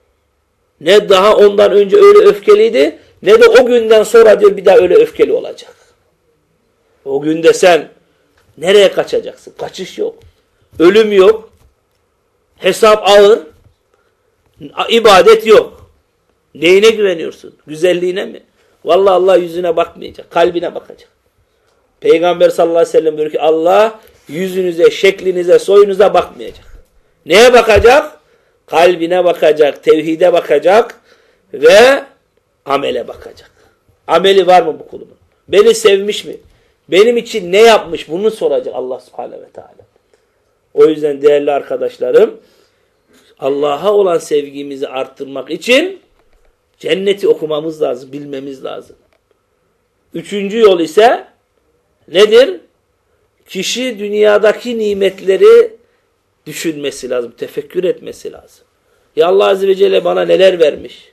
Speaker 1: ne daha ondan önce öyle öfkeliydi ne de o günden sonra diyor bir daha öyle öfkeli olacak. O günde sen nereye kaçacaksın? Kaçış yok. Ölüm yok. Hesap ağır. İbadet yok. Neyine güveniyorsun? Güzelliğine mi? Vallahi Allah yüzüne bakmayacak. Kalbine bakacak. Peygamber sallallahu aleyhi ve sellem diyor ki Allah yüzünüze, şeklinize, soyunuza bakmayacak. Neye bakacak? Kalbine bakacak, tevhide bakacak ve amele bakacak. Ameli var mı bu kulumun? Beni sevmiş mi? Benim için ne yapmış? Bunu soracak Allah subhanehu ve teala. O yüzden değerli arkadaşlarım, Allah'a olan sevgimizi arttırmak için cenneti okumamız lazım, bilmemiz lazım. 3. yol ise nedir? Kişi dünyadaki nimetleri düşünmesi lazım, tefekkür etmesi lazım. Ya Allah Azze ve Celle bana neler vermiş?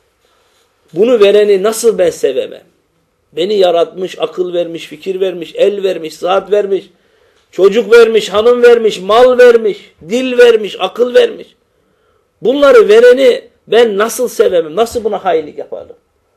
Speaker 1: Bunu vereni nasıl ben sevemem? Beni yaratmış, akıl vermiş, fikir vermiş, el vermiş, sıhhat vermiş, çocuk vermiş, hanım vermiş, mal vermiş, dil vermiş, akıl vermiş. Bunları vereni ben nasıl sevemem? Nasıl buna hainlik yaparım?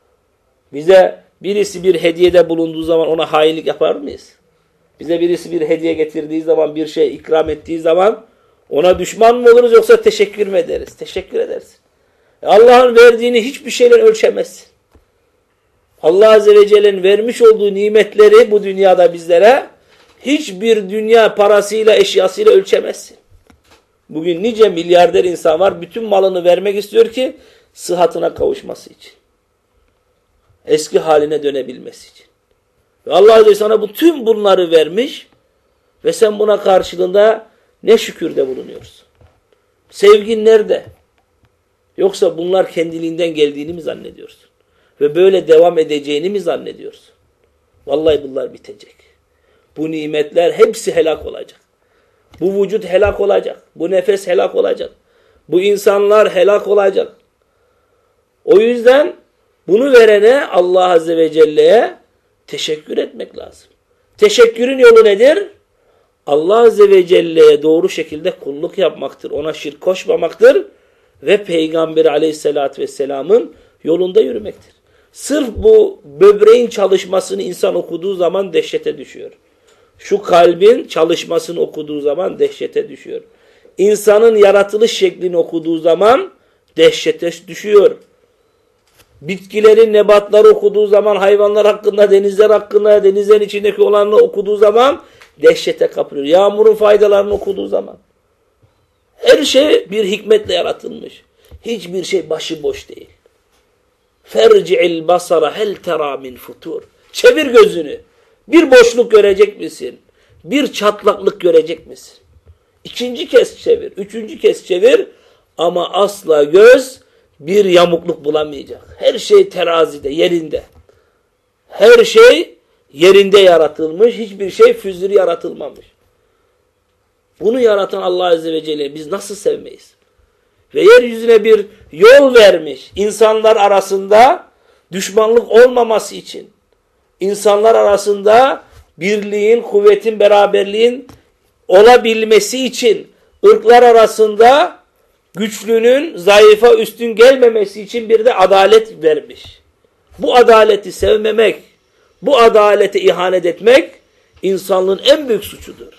Speaker 1: Bize birisi bir hediyede bulunduğu zaman ona hainlik yapar mıyız? Bize birisi bir hediye getirdiği zaman, bir şey ikram ettiği zaman ona düşman mı oluruz yoksa teşekkür mü ederiz? Teşekkür ederiz. Allah'ın verdiğini hiçbir şeyle ölçemezsin. Allah Azze ve Celle'nin vermiş olduğu nimetleri bu dünyada bizlere hiçbir dünya parasıyla, eşyasıyla ölçemezsin. Bugün nice milyarder insan var, bütün malını vermek istiyor ki sıhhatine kavuşması için. Eski haline dönebilmesi için. Ve Allah Azze ve Celle sana bütün bunları vermiş ve sen buna karşılığında ne şükürde bulunuyorsun? Sevgin nerede? Yoksa bunlar kendiliğinden geldiğini mi zannediyorsun? Ve böyle devam edeceğini mi zannediyorsun? Vallahi bunlar bitecek. Bu nimetler hepsi helak olacak. Bu vücut helak olacak. Bu nefes helak olacak. Bu insanlar helak olacak. O yüzden bunu verene Allah Azze ve Celle'ye teşekkür etmek lazım. Teşekkürün yolu nedir? Allah Azze ve Celle'ye doğru şekilde kulluk yapmaktır. Ona şirk koşmamaktır. Ve Peygamber Aleyhisselatü Vesselam'ın yolunda yürümektir. Sırf bu böbreğin çalışmasını insan okuduğu zaman dehşete düşüyor. Şu kalbin çalışmasını okuduğu zaman dehşete düşüyor. İnsanın yaratılış şeklini okuduğu zaman dehşete düşüyor. Bitkilerin, nebatları okuduğu zaman, hayvanlar hakkında, denizler hakkında, denizlerin içindeki olanları okuduğu zaman dehşete kapılıyor. Yağmurun faydalarını okuduğu zaman. Her şey bir hikmetle yaratılmış. Hiçbir şey başıboş değil. Ferci'il basara hel tera min futur. Çevir gözünü. Bir boşluk görecek misin? Bir çatlaklık görecek misin? 2. kez çevir. 3. kez çevir. Ama asla göz bir yamukluk bulamayacak. Her şey terazide, yerinde. Her şey yerinde yaratılmış. Hiçbir şey füzürü yaratılmamış. Bunu yaratan Allah Azze ve Celle biz nasıl sevmeyiz? Ve yeryüzüne bir yol vermiş. İnsanlar arasında düşmanlık olmaması için. İnsanlar arasında birliğin, kuvvetin, beraberliğin olabilmesi için. Irklar arasında güçlünün zayıfa üstün gelmemesi için bir de adalet vermiş. Bu adaleti sevmemek, bu adalete ihanet etmek insanlığın en büyük suçudur.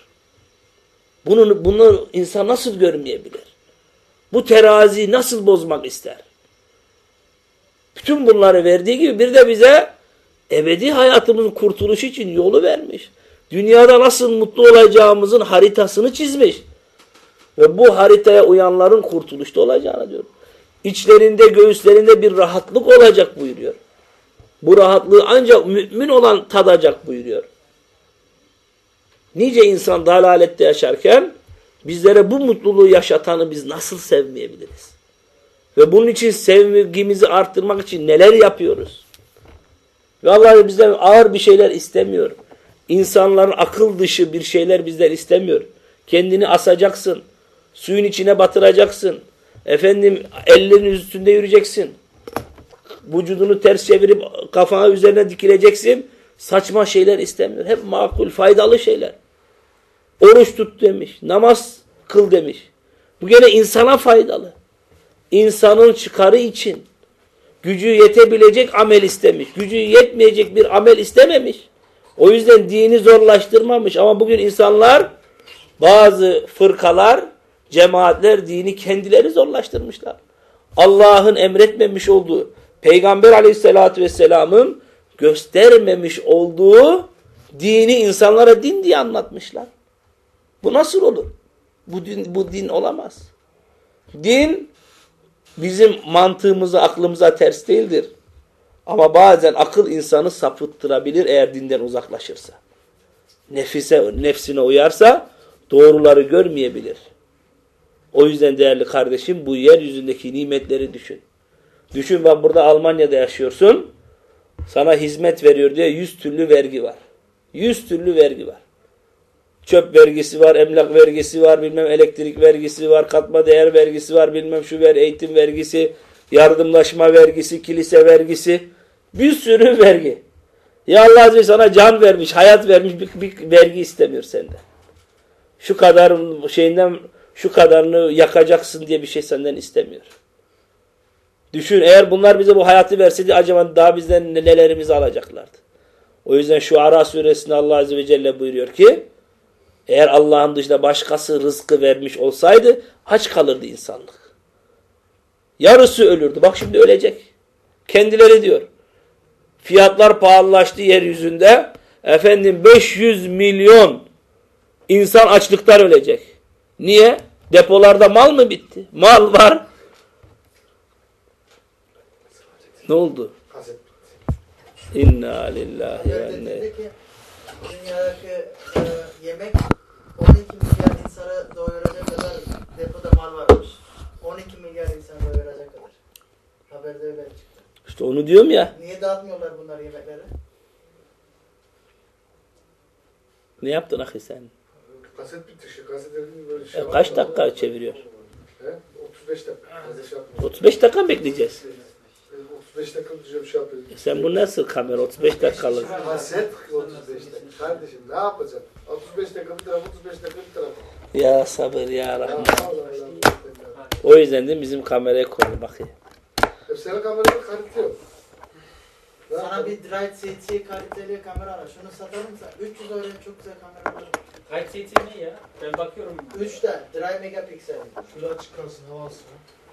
Speaker 1: Bunu insan nasıl görmeyebilir? Bu teraziyi nasıl bozmak ister? Bütün bunları verdiği gibi bir de bize ebedi hayatımızın kurtuluşu için yolu vermiş. Dünyada nasıl mutlu olacağımızın haritasını çizmiş. Ve bu haritaya uyanların kurtuluşta olacağını diyor. İçlerinde, göğüslerinde bir rahatlık olacak buyuruyor. Bu rahatlığı ancak mümin olan tadacak buyuruyor. Nice insan dalalette yaşarken bizlere bu mutluluğu yaşatanı biz nasıl sevmeyebiliriz? Ve bunun için sevgimizi arttırmak için neler yapıyoruz? Ve Allah bizden ağır bir şeyler istemiyor. İnsanların akıl dışı bir şeyler bizden istemiyor. Kendini asacaksın. Suyun içine batıracaksın. Efendim ellerin üstünde yürüyeceksin. Vücudunu ters çevirip kafana üzerine dikileceksin. Saçma şeyler istemiyor. Hep makul, faydalı şeyler. Oruç tut demiş. Namaz kıl demiş. Bu gene insana faydalı. İnsanın çıkarı için gücü yetebilecek amel istemiş. Gücü yetmeyecek bir amel istememiş. O yüzden dini zorlaştırmamış. Ama bugün insanlar, bazı fırkalar, cemaatler dini kendileri zorlaştırmışlar. Allah'ın emretmemiş olduğu, Peygamber aleyhissalatü vesselamın göstermemiş olduğu dini insanlara din diye anlatmışlar. Bu nasıl olur? Bu din olamaz. Din bizim mantığımıza, aklımıza ters değildir. Ama bazen akıl insanı sapıttırabilir eğer dinden uzaklaşırsa. Nefsine uyarsa doğruları görmeyebilir. O yüzden değerli kardeşim, bu yeryüzündeki nimetleri düşün. Düşün, ben burada Almanya'da yaşıyorsun. Sana hizmet veriyor diye 100 türlü vergi var. 100 türlü vergi var. Çöp vergisi var, emlak vergisi var, bilmem elektrik vergisi var, katma değer vergisi var, bilmem şu eğitim vergisi, yardımlaşma vergisi, kilise vergisi. Bir sürü vergi. Ya Allah Azze sana can vermiş, hayat vermiş, bir vergi istemiyor senden. Şu kadar şeyinden, şu kadarını yakacaksın diye bir şey senden istemiyor. Düşün, eğer bunlar bize bu hayatı verseydi acaba daha bizden nelerimizi alacaklardı. O yüzden şu Ara suresinde Allah Azze ve Celle buyuruyor ki, eğer Allah'ın dışında başkası rızkı vermiş olsaydı aç kalırdı insanlık. Yarısı ölürdü. Bak şimdi ölecek. Kendileri diyor. Fiyatlar pahalılaştı yeryüzünde. Efendim 500 milyon insan açlıktan ölecek. Niye? Depolarda mal mı bitti? Mal var. Ne oldu? İnna lillahi ve inna ileyhi.
Speaker 2: Dünyadaki yemek 12 milyar insanı doyuracak kadar depoda mal varmış. 12 milyar insanı doyuracak kadar. Haberde öyle çıktı.
Speaker 1: İşte onu diyorum ya.
Speaker 2: Niye dağıtmıyorlar bunlar yemekleri?
Speaker 1: Ne yaptın ahi sen?
Speaker 3: Kaset bitti. Kasetlerin böyle şey
Speaker 1: Kaç dakika çeviriyor?
Speaker 3: He? 35 dakika.
Speaker 1: 35 dakika mı bekleyeceğiz?
Speaker 3: 35 dakika bir şey yapıyoruz.
Speaker 1: Sen bu nasıl kamera? 35 dakikalık.
Speaker 3: Kaset 35 dakika. Kardeşim ne yapacaksın? 35 dakika bir taraf, 35 dakika bir taraf.
Speaker 1: Ya sabır ya Rahman.
Speaker 3: Allah.
Speaker 1: O yüzden de bizim kameraya koy bakayım.
Speaker 3: Hep senin kamerada kalite yok.
Speaker 2: Sana bir Drive CT kaliteli kamera ara. Şunu satalım mı? 300 euroya çok güzel kamera var.
Speaker 4: Drive CT ne ya? Ben bakıyorum.
Speaker 2: 3 de Drive megapiksel.
Speaker 3: Şöyle açık kalsın, hava alsın.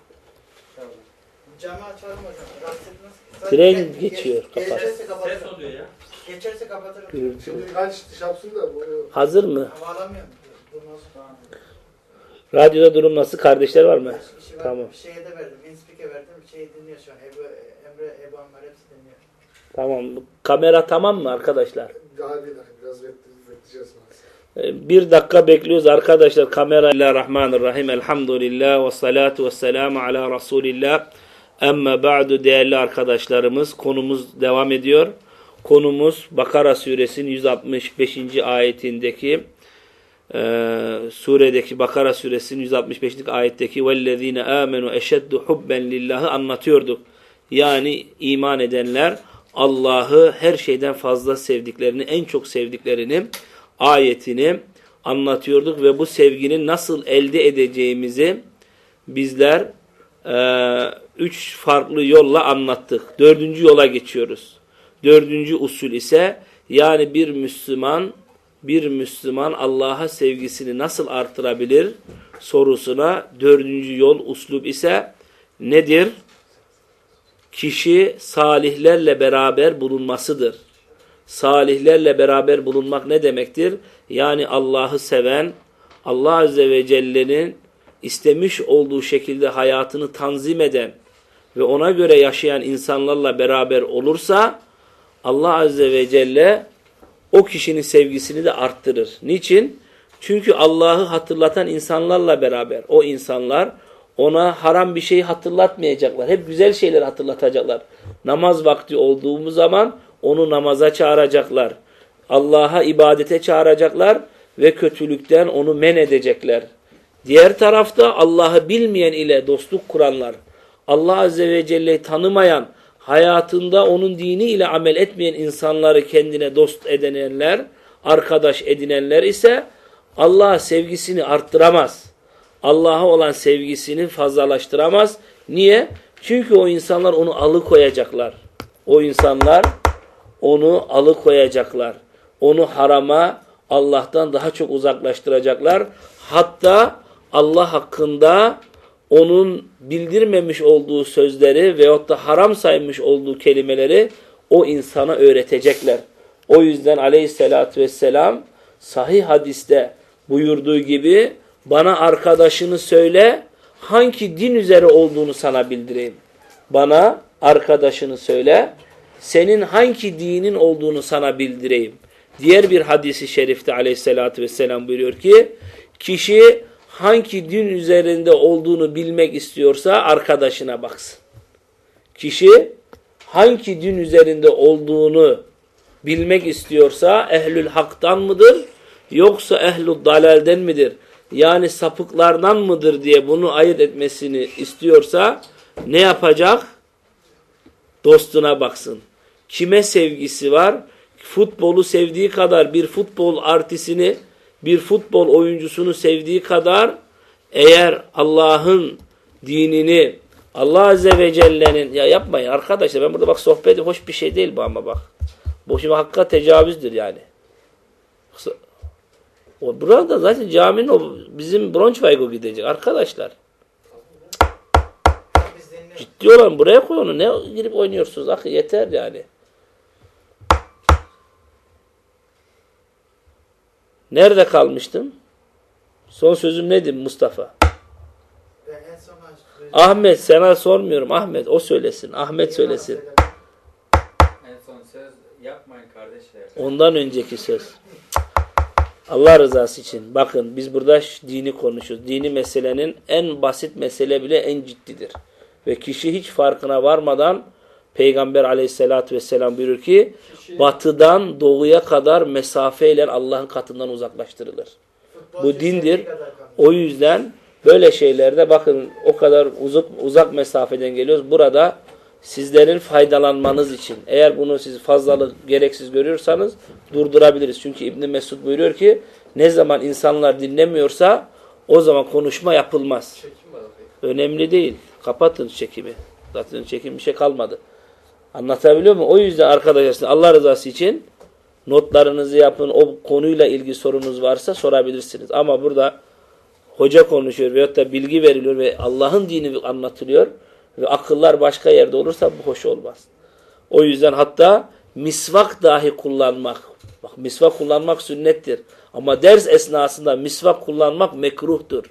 Speaker 2: Camı açalım hocam. Rahatsız etmez.
Speaker 1: Tren geçiyor, kapat.
Speaker 2: Geçerse
Speaker 4: Ses
Speaker 2: kapatırım.
Speaker 4: oluyor ya.
Speaker 2: Geçerse kapatırım.
Speaker 3: Şimdi kaç iş yapsın da bu.
Speaker 1: Hazır mı?
Speaker 2: Hava alamıyorum. Durmaz.
Speaker 1: Radyoda durum nasıl? Kardeşler var mı?
Speaker 2: Kişi var.
Speaker 1: Tamam.
Speaker 2: Şeye de verdim. InSpeak'e verdim. Şey dinliyor şu an. Emre, Ebu Ammar hepsi dinliyor.
Speaker 1: Tamam. Kamera tamam mı arkadaşlar?
Speaker 3: Daha değil, biraz bekleyeceğiz maalesef.
Speaker 1: Bir dakika bekliyoruz arkadaşlar. Kamera. Bismillahirrahmanirrahim. Elhamdülillah ve salatu ve selamu ala Resulillah. Emme ba'du değerli arkadaşlarımız. Konumuz devam ediyor. Konumuz Bakara suresinin 165. ayetindeki suredeki Bakara suresinin 165. ayetteki vellezine amenu eşeddu hubben lillah'ı anlatıyorduk. Yani iman edenler Allah'ı her şeyden fazla sevdiklerini, en çok sevdiklerini ayetini anlatıyorduk ve bu sevginin nasıl elde edeceğimizi bizler 3 farklı yolla anlattık. 4. yola geçiyoruz. 4. usul ise yani bir Müslüman Allah'a sevgisini nasıl artırabilir sorusuna 4. yol uslub ise nedir? Kişi salihlerle beraber bulunmasıdır. Salihlerle beraber bulunmak ne demektir? Yani Allah'ı seven, Allah Azze ve Celle'nin istemiş olduğu şekilde hayatını tanzim eden ve ona göre yaşayan insanlarla beraber olursa Allah Azze ve Celle o kişinin sevgisini de arttırır. Niçin? Çünkü Allah'ı hatırlatan insanlarla beraber o insanlar ona haram bir şey hatırlatmayacaklar. Hep güzel şeyler hatırlatacaklar. Namaz vakti olduğumuz zaman onu namaza çağıracaklar. Allah'a ibadete çağıracaklar ve kötülükten onu men edecekler. Diğer tarafta Allah'ı bilmeyen ile dostluk kuranlar, Allah Azze ve Celle'yi tanımayan, hayatında onun dini ile amel etmeyen insanları kendine dost edinenler, arkadaş edinenler ise Allah'a sevgisini arttıramaz. Allah'a olan sevgisini fazlalaştıramaz. Niye? Çünkü o insanlar onu alıkoyacaklar. O insanlar onu alıkoyacaklar. Onu harama, Allah'tan daha çok uzaklaştıracaklar. Hatta Allah hakkında onun bildirmemiş olduğu sözleri veyahut da haram saymış olduğu kelimeleri o insana öğretecekler. O yüzden aleyhissalatü vesselam sahih hadiste buyurduğu gibi bana arkadaşını söyle, hangi din üzere olduğunu sana bildireyim. Bana arkadaşını söyle, senin hangi dinin olduğunu sana bildireyim. Diğer bir hadisi şerifte aleyhissalatü vesselam buyuruyor ki, kişi hangi din üzerinde olduğunu bilmek istiyorsa arkadaşına baksın. Kişi hangi din üzerinde olduğunu bilmek istiyorsa ehlül haktan mıdır yoksa ehlül dalalden midir? Yani sapıklardan mıdır diye bunu ayırt etmesini istiyorsa ne yapacak? Dostuna baksın. Kime sevgisi var? Futbolu sevdiği kadar bir futbol artistini, bir futbol oyuncusunu sevdiği kadar eğer Allah'ın dinini, Allah Azze ve Celle'nin, ya yapmayın arkadaşlar, ben burada bak sohbeti hoş bir şey değil bu ama bak. Bu şimdi hakka tecavüzdür yani. O burada zaten caminin o bizim Braunschweig'e gidecek arkadaşlar. Ciddi olan buraya koy onu. Ne girip oynuyorsunuz? Akı yeter yani. Nerede kalmıştım? Son sözüm neydi Mustafa? Ahmet, sana sormuyorum. Ahmet o söylesin. Ahmet söylesin.
Speaker 4: En son söz yapmayın kardeşler.
Speaker 1: Ondan önceki söz. Allah rızası için. Bakın biz burada dini konuşuyoruz. Dini meselenin en basit mesele bile en ciddidir. Ve kişi hiç farkına varmadan Peygamber aleyhissalatü vesselam buyurur ki batıdan doğuya kadar mesafeyle Allah'ın katından uzaklaştırılır. Bu dindir. O yüzden böyle şeylerde bakın o kadar uzak mesafeden geliyoruz. Burada sizlerin faydalanmanız için eğer bunu siz fazlalık gereksiz görüyorsanız durdurabiliriz. Çünkü İbn Mesud buyuruyor ki ne zaman insanlar dinlemiyorsa o zaman konuşma yapılmaz. Önemli değil. Kapatın çekimi. Zaten çekim bir şey kalmadı. Anlatabiliyor muyum? O yüzden arkadaşlar Allah rızası için notlarınızı yapın. O konuyla ilgili sorunuz varsa sorabilirsiniz. Ama burada hoca konuşuyor veyahut da bilgi veriliyor ve Allah'ın dini anlatılıyor ve akıllar başka yerde olursa bu hoş olmaz. O yüzden hatta misvak dahi kullanmak. Bak misvak kullanmak sünnettir. Ama ders esnasında misvak kullanmak mekruhtur.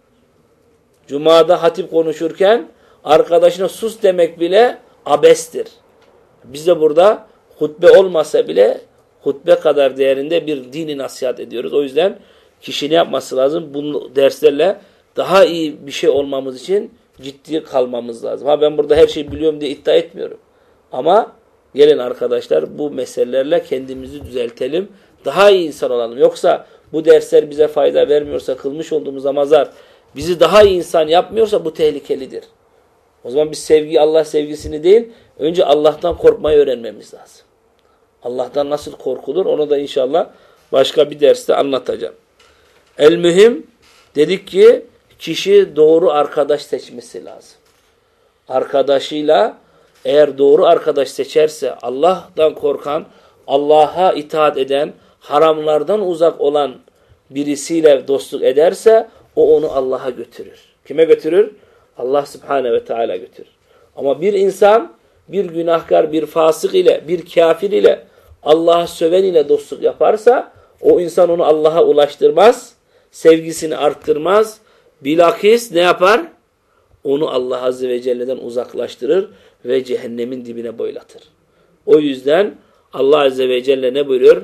Speaker 1: Cuma'da hatip konuşurken arkadaşına sus demek bile abestir. Biz de burada hutbe olmasa bile hutbe kadar değerinde bir dini nasihat ediyoruz. O yüzden kişi ne yapması lazım? Bu derslerle daha iyi bir şey olmamız için ciddi kalmamız lazım. Ha ben burada her şeyi biliyorum diye iddia etmiyorum. Ama gelin arkadaşlar bu meselelerle kendimizi düzeltelim. Daha iyi insan olalım. Yoksa bu dersler bize fayda vermiyorsa, kılmış olduğumuz namazlar bizi daha iyi insan yapmıyorsa bu tehlikelidir. O zaman biz Allah sevgisini değil, önce Allah'tan korkmayı öğrenmemiz lazım. Allah'tan nasıl korkulur onu da inşallah başka bir derste anlatacağım. El-mühim dedik ki kişi doğru arkadaş seçmesi lazım. Arkadaşıyla eğer doğru arkadaş seçerse Allah'tan korkan, Allah'a itaat eden, haramlardan uzak olan birisiyle dostluk ederse o onu Allah'a götürür. Kime götürür? Allah Subhanahu ve Teala götürür. Ama bir insan bir günahkar, bir fasık ile, bir kafir ile, Allah'a söven ile dostluk yaparsa o insan onu Allah'a ulaştırmaz, sevgisini arttırmaz. Bilakis ne yapar? Onu Allah Azze ve Celle'den uzaklaştırır ve cehennemin dibine boylatır. O yüzden Allah Azze ve Celle ne buyuruyor?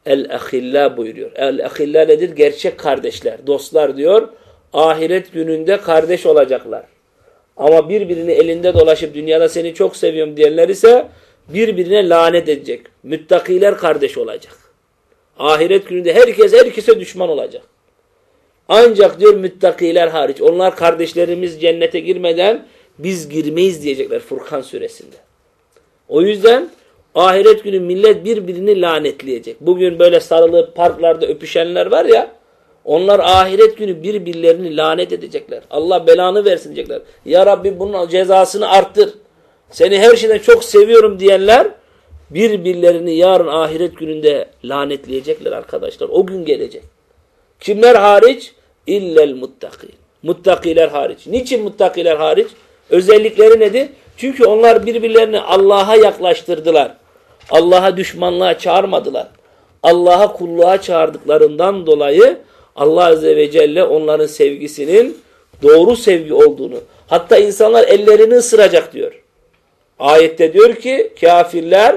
Speaker 1: El-ahilla buyuruyor. El-ahilla nedir? Gerçek kardeşler, dostlar diyor. Ahiret gününde kardeş olacaklar. Ama birbirini elinde dolaşıp dünyada seni çok seviyorum diyenler ise birbirine lanet edecek. Müttakiler kardeş olacak. Ahiret gününde herkes herkese düşman olacak. Ancak diyor müttakiler hariç. Onlar kardeşlerimiz cennete girmeden biz girmeyiz diyecekler Furkan suresinde. O yüzden ahiret günü millet birbirini lanetleyecek. Bugün böyle sarılıp parklarda öpüşenler var ya, onlar ahiret günü birbirlerini lanet edecekler. Allah belanı versin diyecekler. Ya Rabbi bunun cezasını arttır. Seni her şeyden çok seviyorum diyenler birbirlerini yarın ahiret gününde lanetleyecekler arkadaşlar. O gün gelecek. Kimler hariç? İllel muttaki. Muttakiler hariç. Niçin muttakiler hariç? Özellikleri nedir? Çünkü onlar birbirlerini Allah'a yaklaştırdılar. Allah'a düşmanlığa çağırmadılar. Allah'a kulluğa çağırdıklarından dolayı Allah Azze ve Celle onların sevgisinin doğru sevgi olduğunu, hatta insanlar ellerini ısıracak diyor. Ayette diyor ki kafirler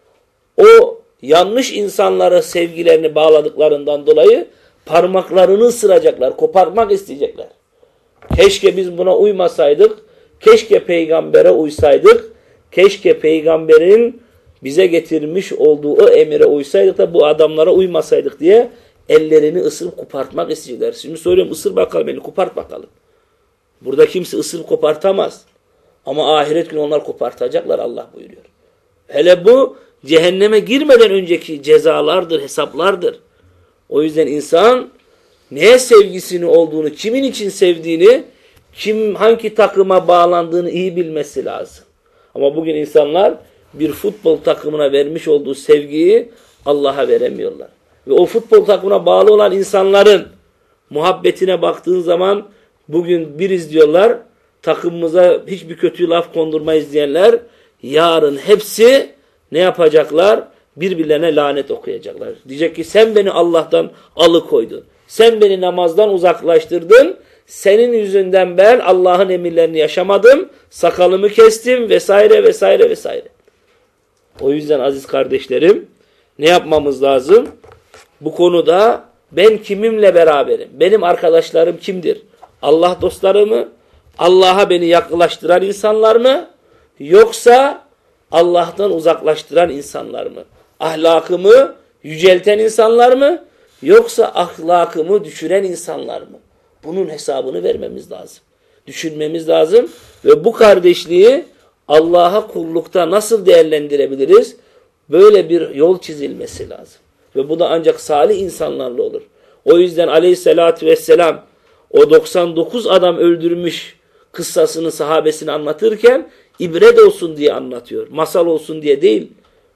Speaker 1: o yanlış insanlara sevgilerini bağladıklarından dolayı parmaklarını ısıracaklar, koparmak isteyecekler. Keşke biz buna uymasaydık, keşke peygambere uysaydık, keşke peygamberin bize getirmiş olduğu o emire uysaydık da bu adamlara uymasaydık diye ellerini ısırıp kopartmak isteyecekler. Şimdi soruyorum, ısır bakalım elini, kopart bakalım. Burada kimse ısırıp kopartamaz. Ama ahiret günü onlar kopartacaklar Allah buyuruyor. Hele bu cehenneme girmeden önceki cezalardır, hesaplardır. O yüzden insan neye sevgisini olduğunu, kimin için sevdiğini, hangi takıma bağlandığını iyi bilmesi lazım. Ama bugün insanlar bir futbol takımına vermiş olduğu sevgiyi Allah'a veremiyorlar. Ve o futbol takımına bağlı olan insanların muhabbetine baktığın zaman bugün biriz diyorlar, takımımıza hiçbir kötü laf kondurmayız diyenler yarın hepsi ne yapacaklar? Birbirlerine lanet okuyacaklar. Diyecek ki sen beni Allah'tan alıkoydun. Sen beni namazdan uzaklaştırdın. Senin yüzünden ben Allah'ın emirlerini yaşamadım. Sakalımı kestim vesaire vesaire vesaire. O yüzden aziz kardeşlerim ne yapmamız lazım? Bu konuda ben kimimle beraberim? Benim arkadaşlarım kimdir? Allah dostları mı? Allah'a beni yaklaştıran insanlar mı? Yoksa Allah'tan uzaklaştıran insanlar mı? Ahlakımı yücelten insanlar mı? Yoksa ahlakımı düşüren insanlar mı? Bunun hesabını vermemiz lazım. Düşünmemiz lazım ve bu kardeşliği Allah'a kullukta nasıl değerlendirebiliriz? Böyle bir yol çizilmesi lazım. Ve bu da ancak salih insanlarla olur. O yüzden aleyhissalatü vesselam o 99 adam öldürmüş kıssasını sahabesine anlatırken ibret olsun diye anlatıyor. Masal olsun diye değil.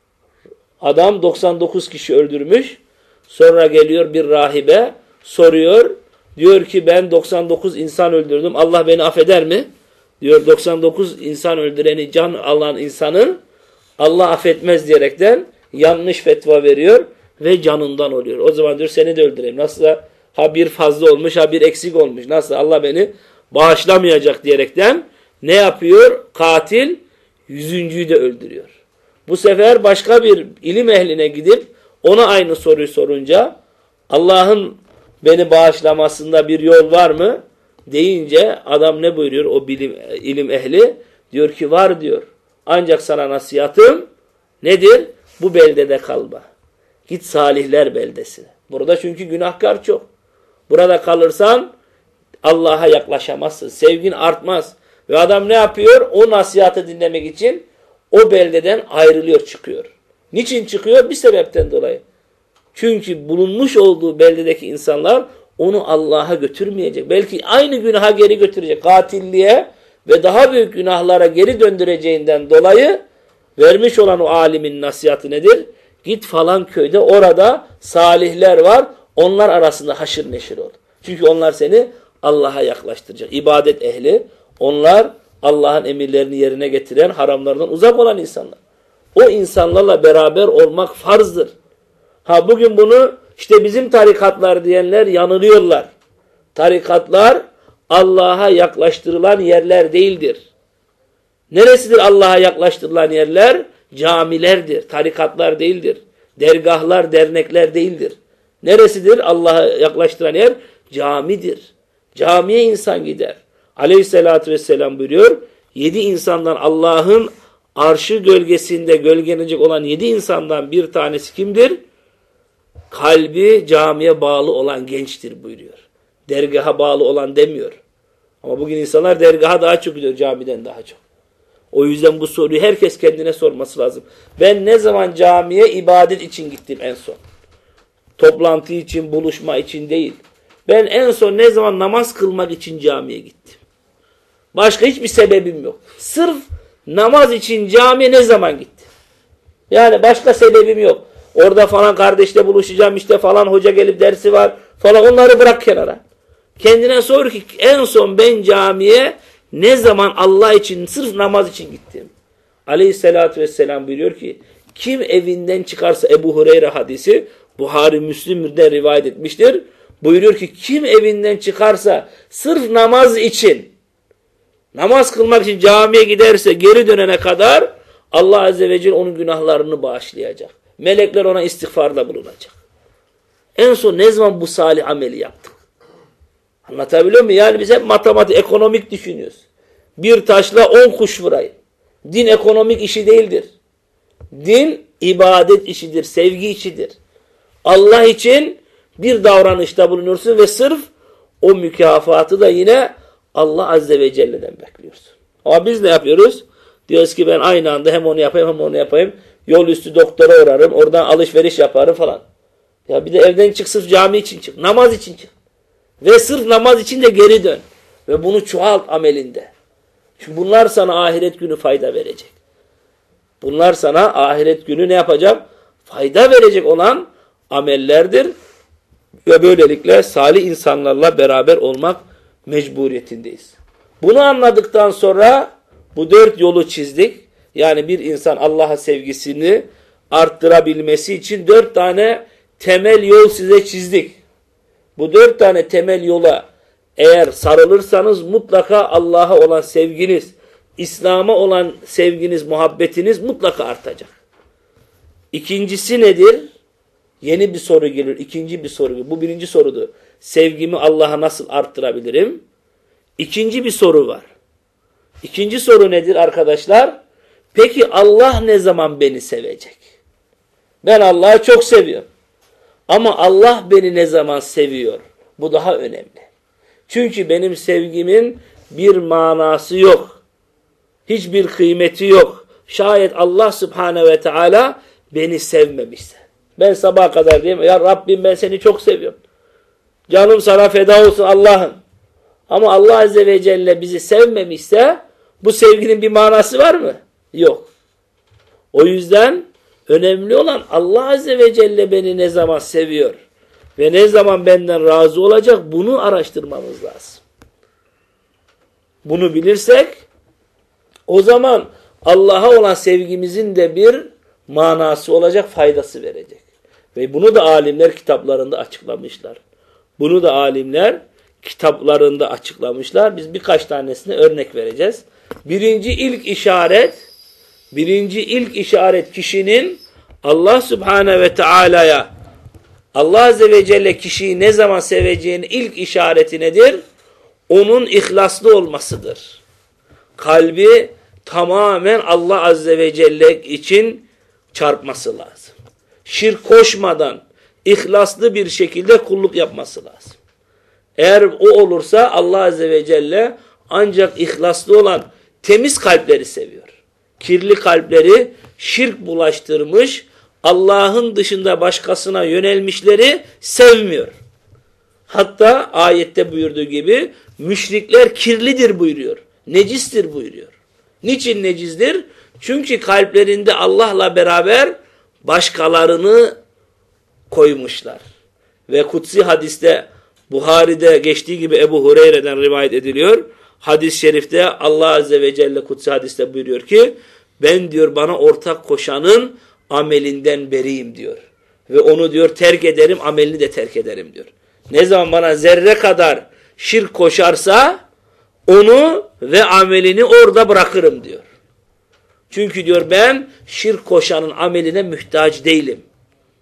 Speaker 1: Adam 99 kişi öldürmüş. Sonra geliyor bir rahibe soruyor. Diyor ki ben 99 insan öldürdüm. Allah beni affeder mi? Diyor 99 insan öldüreni, can alan insanı Allah affetmez diyerekten yanlış fetva veriyor ve canından oluyor. O zaman diyor seni de öldüreyim. Nasıl ha bir fazla olmuş ha bir eksik olmuş. Nasıl Allah beni bağışlamayacak diyerekten ne yapıyor? Katil 100.'yü de öldürüyor. Bu sefer başka bir ilim ehline gidip ona aynı soruyu sorunca Allah'ın beni bağışlamasında bir yol var mı? Deyince adam ne buyuruyor o ilim ehli? Diyor ki var diyor. Ancak sana nasihatım nedir? Bu beldede kalma. Git salihler beldesine. Burada çünkü günahkar çok. Burada kalırsan Allah'a yaklaşamazsın. Sevgin artmaz. Ve adam ne yapıyor? O nasihatı dinlemek için o beldeden ayrılıyor, çıkıyor. Niçin çıkıyor? Bir sebepten dolayı. Çünkü bulunmuş olduğu beldedeki insanlar onu Allah'a götürmeyecek. Belki aynı günaha geri götürecek. Katilliğe ve daha büyük günahlara geri döndüreceğinden dolayı vermiş olan o alimin nasihatı nedir? Git falan köyde, orada salihler var. Onlar arasında haşır neşir ol. Çünkü onlar seni Allah'a yaklaştıracak. İbadet ehli. Onlar Allah'ın emirlerini yerine getiren, haramlardan uzak olan insanlar. O insanlarla beraber olmak farzdır. Ha bugün bunu işte bizim tarikatlar diyenler yanılıyorlar. Tarikatlar Allah'a yaklaştırılan yerler değildir. Neresidir Allah'a yaklaştırılan yerler? Camilerdir. Tarikatlar değildir. Dergahlar, dernekler değildir. Neresidir? Allah'a yaklaştıran yer camidir. Camiye insan gider. Aleyhissalatü vesselam buyuruyor. 7 insandan Allah'ın arşı gölgesinde gölgelenecek olan 7 insandan bir tanesi kimdir? Kalbi camiye bağlı olan gençtir buyuruyor. Dergaha bağlı olan demiyor. Ama bugün insanlar dergaha daha çok gidiyor, camiden daha çok. O yüzden bu soruyu herkes kendine sorması lazım. Ben ne zaman camiye ibadet için gittim en son? Toplantı için, buluşma için değil. Ben en son ne zaman namaz kılmak için camiye gittim? Başka hiçbir sebebim yok. Sırf namaz için camiye ne zaman gittim? Yani başka sebebim yok. Orada falan kardeşle buluşacağım, işte falan hoca gelip dersi var falan, onları bırak kenara. Kendine sor ki en son ben camiye ne zaman Allah için, sırf namaz için gittim? Aleyhissalatü vesselam buyuruyor ki kim evinden çıkarsa, Ebu Hureyre hadisi Buhari Müslim'de rivayet etmiştir. Buyuruyor ki kim evinden çıkarsa sırf namaz için, namaz kılmak için camiye giderse geri dönene kadar Allah Azze ve Celle onun günahlarını bağışlayacak. Melekler ona istiğfarda bulunacak. En son ne zaman bu salih ameli yaptık? Anlatabiliyor muyum? Yani biz hep matematik, ekonomik düşünüyoruz. Bir taşla 10 kuş vurayım. Din ekonomik işi değildir. Din ibadet işidir, sevgi işidir. Allah için bir davranışta bulunuyorsun ve sırf o mükafatı da yine Allah Azze ve Celle'den bekliyorsun. Ama biz ne yapıyoruz? Diyoruz ki ben aynı anda hem onu yapayım hem onu yapayım. Yol üstü doktora uğrarım, oradan alışveriş yaparım falan. Ya bir de evden çık, sırf cami için çık, namaz için çık. Ve sırf namaz için de geri dön. Ve bunu çoğalt amelinde. Çünkü bunlar sana ahiret günü fayda verecek. Bunlar sana ahiret günü ne yapacak? Fayda verecek olan amellerdir. Ve böylelikle salih insanlarla beraber olmak mecburiyetindeyiz. Bunu anladıktan sonra bu 4 yolu çizdik. Yani bir insan Allah'a sevgisini arttırabilmesi için 4 tane temel yol size çizdik. Bu 4 tane temel yola eğer sarılırsanız mutlaka Allah'a olan sevginiz, İslam'a olan sevginiz, muhabbetiniz mutlaka artacak. İkincisi nedir? Yeni bir soru gelir. İkinci bir soru gelir. Bu birinci sorudu. Sevgimi Allah'a nasıl arttırabilirim? İkinci bir soru var. İkinci soru nedir arkadaşlar? Peki Allah ne zaman beni sevecek? Ben Allah'ı çok seviyorum. Ama Allah beni ne zaman seviyor? Bu daha önemli. Çünkü benim sevgimin bir manası yok. Hiçbir kıymeti yok. Şayet Allah Subhanahu ve Teala beni sevmemişse. Ben sabaha kadar diyeyim ya Rabbim ben seni çok seviyorum. Canım sana feda olsun Allah'ım. Ama Allah Azze ve Celle bizi sevmemişse bu sevginin bir manası var mı? Yok. O yüzden önemli olan Allah Azze ve Celle beni ne zaman seviyor ve ne zaman benden razı olacak, bunu araştırmamız lazım. Bunu bilirsek o zaman Allah'a olan sevgimizin de bir manası olacak, faydası verecek. Ve bunu da alimler kitaplarında açıklamışlar. Bunu da alimler kitaplarında açıklamışlar. Biz birkaç tanesine örnek vereceğiz. Birinci ilk işaret kişinin Allah Subhanahu ve Teala'ya, Allah Azze ve Celle kişiyi ne zaman seveceğinin ilk işareti nedir? Onun ihlaslı olmasıdır. Kalbi tamamen Allah Azze ve Celle için çarpması lazım. Şirk koşmadan ihlaslı bir şekilde kulluk yapması lazım. Eğer o olursa Allah Azze ve Celle ancak ihlaslı olan temiz kalpleri seviyor. Kirli kalpleri, şirk bulaştırmış, Allah'ın dışında başkasına yönelmişleri sevmiyor. Hatta ayette buyurduğu gibi müşrikler kirlidir buyuruyor. Necistir buyuruyor. Niçin necistir? Çünkü kalplerinde Allah'la beraber başkalarını koymuşlar. Ve kutsi hadiste Buhari'de geçtiği gibi Ebu Hureyre'den rivayet ediliyor. Hadis-i şerifte Allah Azze ve Celle kutsi hadiste buyuruyor ki ben diyor bana ortak koşanın amelinden beriyim diyor. Ve onu diyor terk ederim, amelini de terk ederim diyor. Ne zaman bana zerre kadar şirk koşarsa onu ve amelini orada bırakırım diyor. Çünkü diyor ben şirk koşanın ameline mühtaç değilim.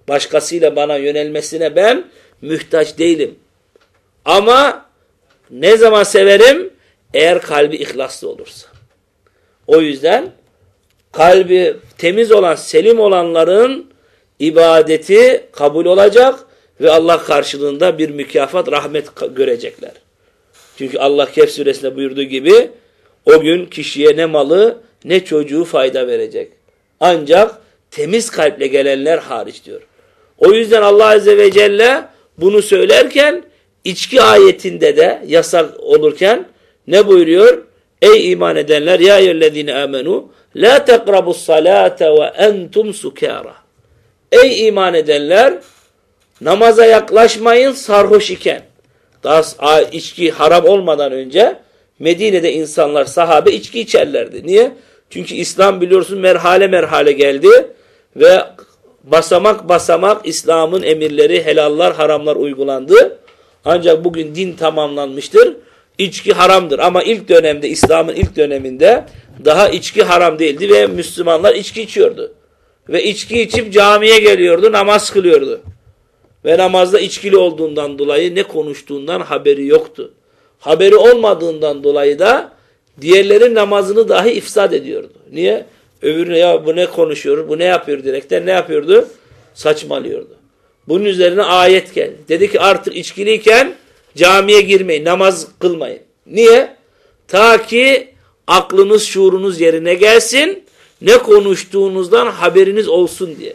Speaker 1: Başkasıyla bana yönelmesine ben mühtaç değilim. Ama ne zaman severim? Eğer kalbi ihlaslı olursa. O yüzden kalbi temiz olan, selim olanların ibadeti kabul olacak ve Allah karşılığında bir mükafat, rahmet görecekler. Çünkü Allah Kehf suresinde buyurduğu gibi o gün kişiye ne malı ne çocuğu fayda verecek. Ancak temiz kalple gelenler hariç diyor. O yüzden Allah Azze ve Celle bunu söylerken içki ayetinde de yasak olurken ne buyuruyor? Ey iman edenler ya eyyühellezine amenu la tekrabus salate ve entum sukara. Ey iman edenler namaza yaklaşmayın sarhoş iken. Daha içki haram olmadan önce Medine'de insanlar, sahabe içki içerlerdi. Niye? Çünkü İslam biliyorsun merhale merhale geldi ve basamak basamak İslam'ın emirleri, helallar, haramlar uygulandı. Ancak bugün din tamamlanmıştır. İçki haramdır ama ilk dönemde, İslam'ın ilk döneminde daha içki haram değildi ve Müslümanlar içki içiyordu. Ve içki içip camiye geliyordu, namaz kılıyordu. Ve namazda içkili olduğundan dolayı ne konuştuğundan haberi yoktu. Haberi olmadığından dolayı da diğerlerin namazını dahi ifsad ediyordu. Niye? Öbürüne ya bu ne konuşuyor, bu ne yapıyor direkten ne yapıyordu? Saçmalıyordu. Bunun üzerine ayet geldi. Dedi ki artık içkiliyken camiye girmeyin, namaz kılmayın. Niye? Ta ki aklınız, şuurunuz yerine gelsin, ne konuştuğunuzdan haberiniz olsun diye.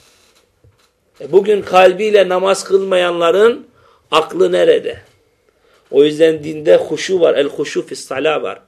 Speaker 1: Bugün kalbiyle namaz kılmayanların aklı nerede? O yüzden dinde huşu var. El-huşu fis-salâ var.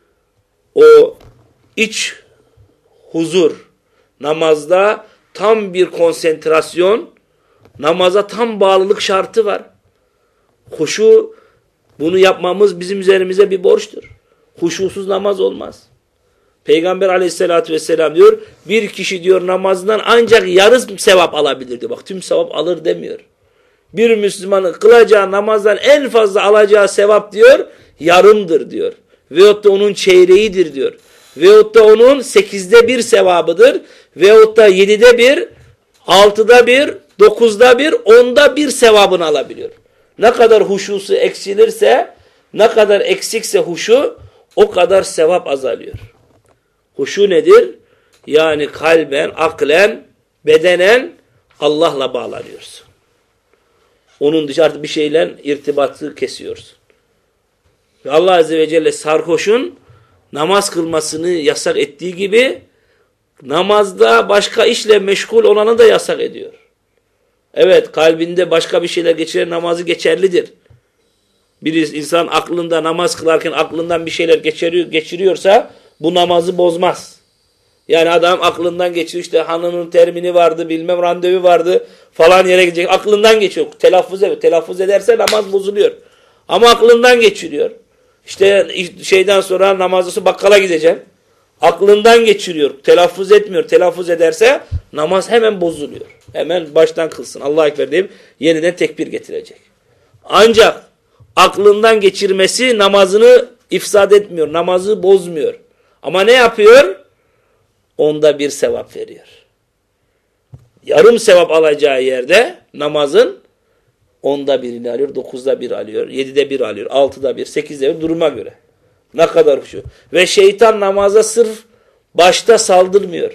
Speaker 1: O iç huzur, namazda tam bir konsantrasyon, namaza tam bağlılık şartı var. Huşu, bunu yapmamız bizim üzerimize bir borçtur. Huşusuz namaz olmaz. Peygamber aleyhissalatü vesselam diyor, bir kişi diyor namazdan ancak yarım sevap alabilir diyor. Bak tüm sevap alır demiyor. Bir Müslümanın kılacağı namazdan en fazla alacağı sevap diyor, yarımdır diyor. Veyahut da onun çeyreğidir diyor. Veyahut da onun 1/8 sevabıdır. Veyahut da 1/7, 6/1, 9/1, 10/1 sevabını alabiliyor. Ne kadar huşusu eksilirse, ne kadar eksikse huşu, o kadar sevap azalıyor. Huşu nedir? Yani kalben, aklen, bedenen Allah'la bağlanıyorsun. Onun dışı artık bir şeyle irtibatı kesiyorsun. Ve Allah Azze ve Celle sarhoşun namaz kılmasını yasak ettiği gibi namazda başka işle meşgul olanı da yasak ediyor. Evet, kalbinde başka bir şeyler geçiren namazı geçerlidir. Bir insan aklında namaz kılarken aklından bir şeyler geçiriyorsa bu namazı bozmaz. Yani adam aklından geçiyor, işte hanımın termini vardı, bilmem randevu vardı, falan yere gidecek. Aklından geçiyor. Telaffuz ediyor. Telaffuz ederse namaz bozuluyor. Ama aklından geçiriyor. İşte şeyden sonra namazdan sonra bakkala gideceğim. Aklından geçiriyor. Telaffuz etmiyor. Telaffuz ederse namaz hemen bozuluyor. Hemen baştan kılsın. Allahu Ekber deyip yeniden tekbir getirecek. Ancak aklından geçirmesi namazını ifsad etmiyor. Namazı bozmuyor. Ama ne yapıyor? 10/1 sevap veriyor. Yarım sevap alacağı yerde namazın 10/1'ini alıyor, 9/1 alıyor, 7/1 alıyor, 6/1, 8/1 duruma göre. Ne kadar huşu. Ve şeytan namaza sırf başta saldırmıyor.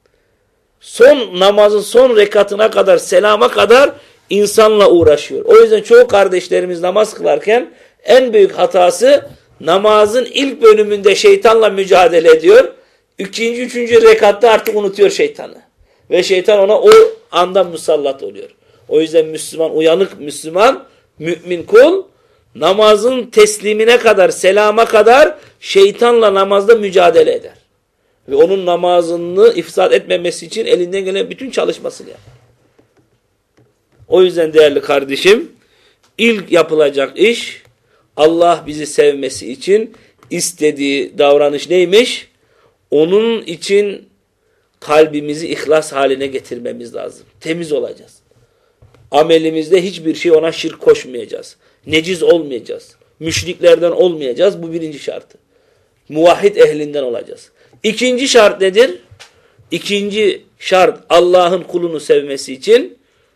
Speaker 1: Namazın son rekatına kadar, selama kadar insanla uğraşıyor. O yüzden çoğu kardeşlerimiz namaz kılarken en büyük hatası namazın ilk bölümünde şeytanla mücadele ediyor. 2. 3. rekatta artık unutuyor şeytanı. Ve şeytan ona o anda musallat oluyor. O yüzden Müslüman, uyanık Müslüman, mümin kul namazın teslimine kadar, selama kadar şeytanla namazda mücadele eder. Ve onun namazını ifsad etmemesi için elinden gelen bütün çalışmasını yapar. O yüzden değerli kardeşim, ilk yapılacak iş Allah bizi sevmesi için istediği davranış neymiş? Onun için kalbimizi ihlas haline getirmemiz lazım. Temiz olacağız. Amelimizde hiçbir şey ona şirk koşmayacağız. Neciz olmayacağız. Müşriklerden olmayacağız. Bu birinci şartı. Muvahhid ehlinden olacağız. İkinci şart nedir? İkinci şart Allah'ın kulunu sevmesi için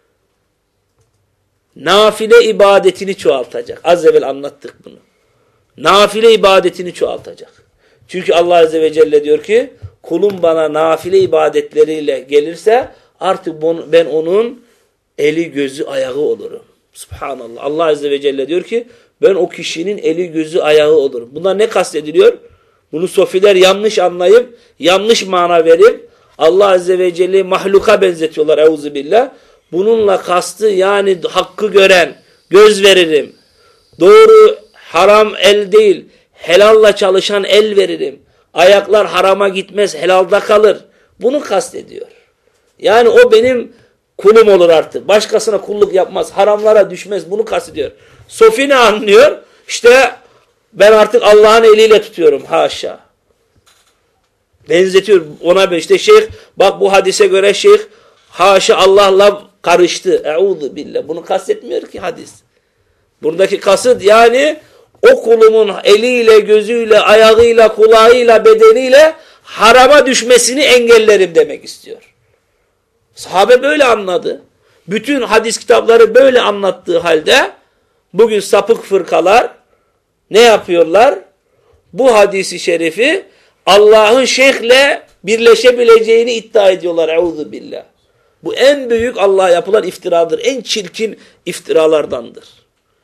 Speaker 1: nafile ibadetini çoğaltacak. Az evvel anlattık bunu. Nafile ibadetini çoğaltacak. Çünkü Allah Azze ve Celle diyor ki kulum bana nafile ibadetleriyle gelirse artık ben onun eli gözü ayağı olurum. Subhanallah. Allah Azze ve Celle diyor ki ben o kişinin eli gözü ayağı olurum. Bundan ne kastediliyor? Bunu sofiler yanlış anlayıp yanlış mana verip Allah Azze ve Celle'yi mahluka benzetiyorlar. Euzubillah. Bununla kastı yani hakkı gören, göz veririm. Doğru haram el değil, helalla çalışan el veririm. Ayaklar harama gitmez, helalda kalır. Bunu kastediyor. Yani o benim kulum olur artık. Başkasına kulluk yapmaz, haramlara düşmez. Bunu kastediyor. Sofi ne anlıyor? İşte ben artık Allah'ın eliyle tutuyorum. Haşa. Benzetiyor ona işte şeyh, bak bu hadise göre şeyh haşa Allah'la karıştı. Euzu billah. Bunu kastetmiyor ki hadis. Buradaki kasıt yani o kulumun eliyle, gözüyle, ayağıyla, kulağıyla, bedeniyle harama düşmesini engellerim demek istiyor. Sahabe böyle anladı. Bütün hadis kitapları böyle anlattığı halde bugün sapık fırkalar ne yapıyorlar? Bu hadisi şerifi Allah'ın şeyhle birleşebileceğini iddia ediyorlar. Euzu billah. Bu en büyük Allah'a yapılan iftiradır. En çirkin iftiralardandır.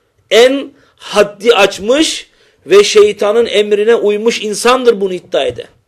Speaker 1: En haddi açmış ve şeytanın emrine uymuş insandır bunu iddia eden.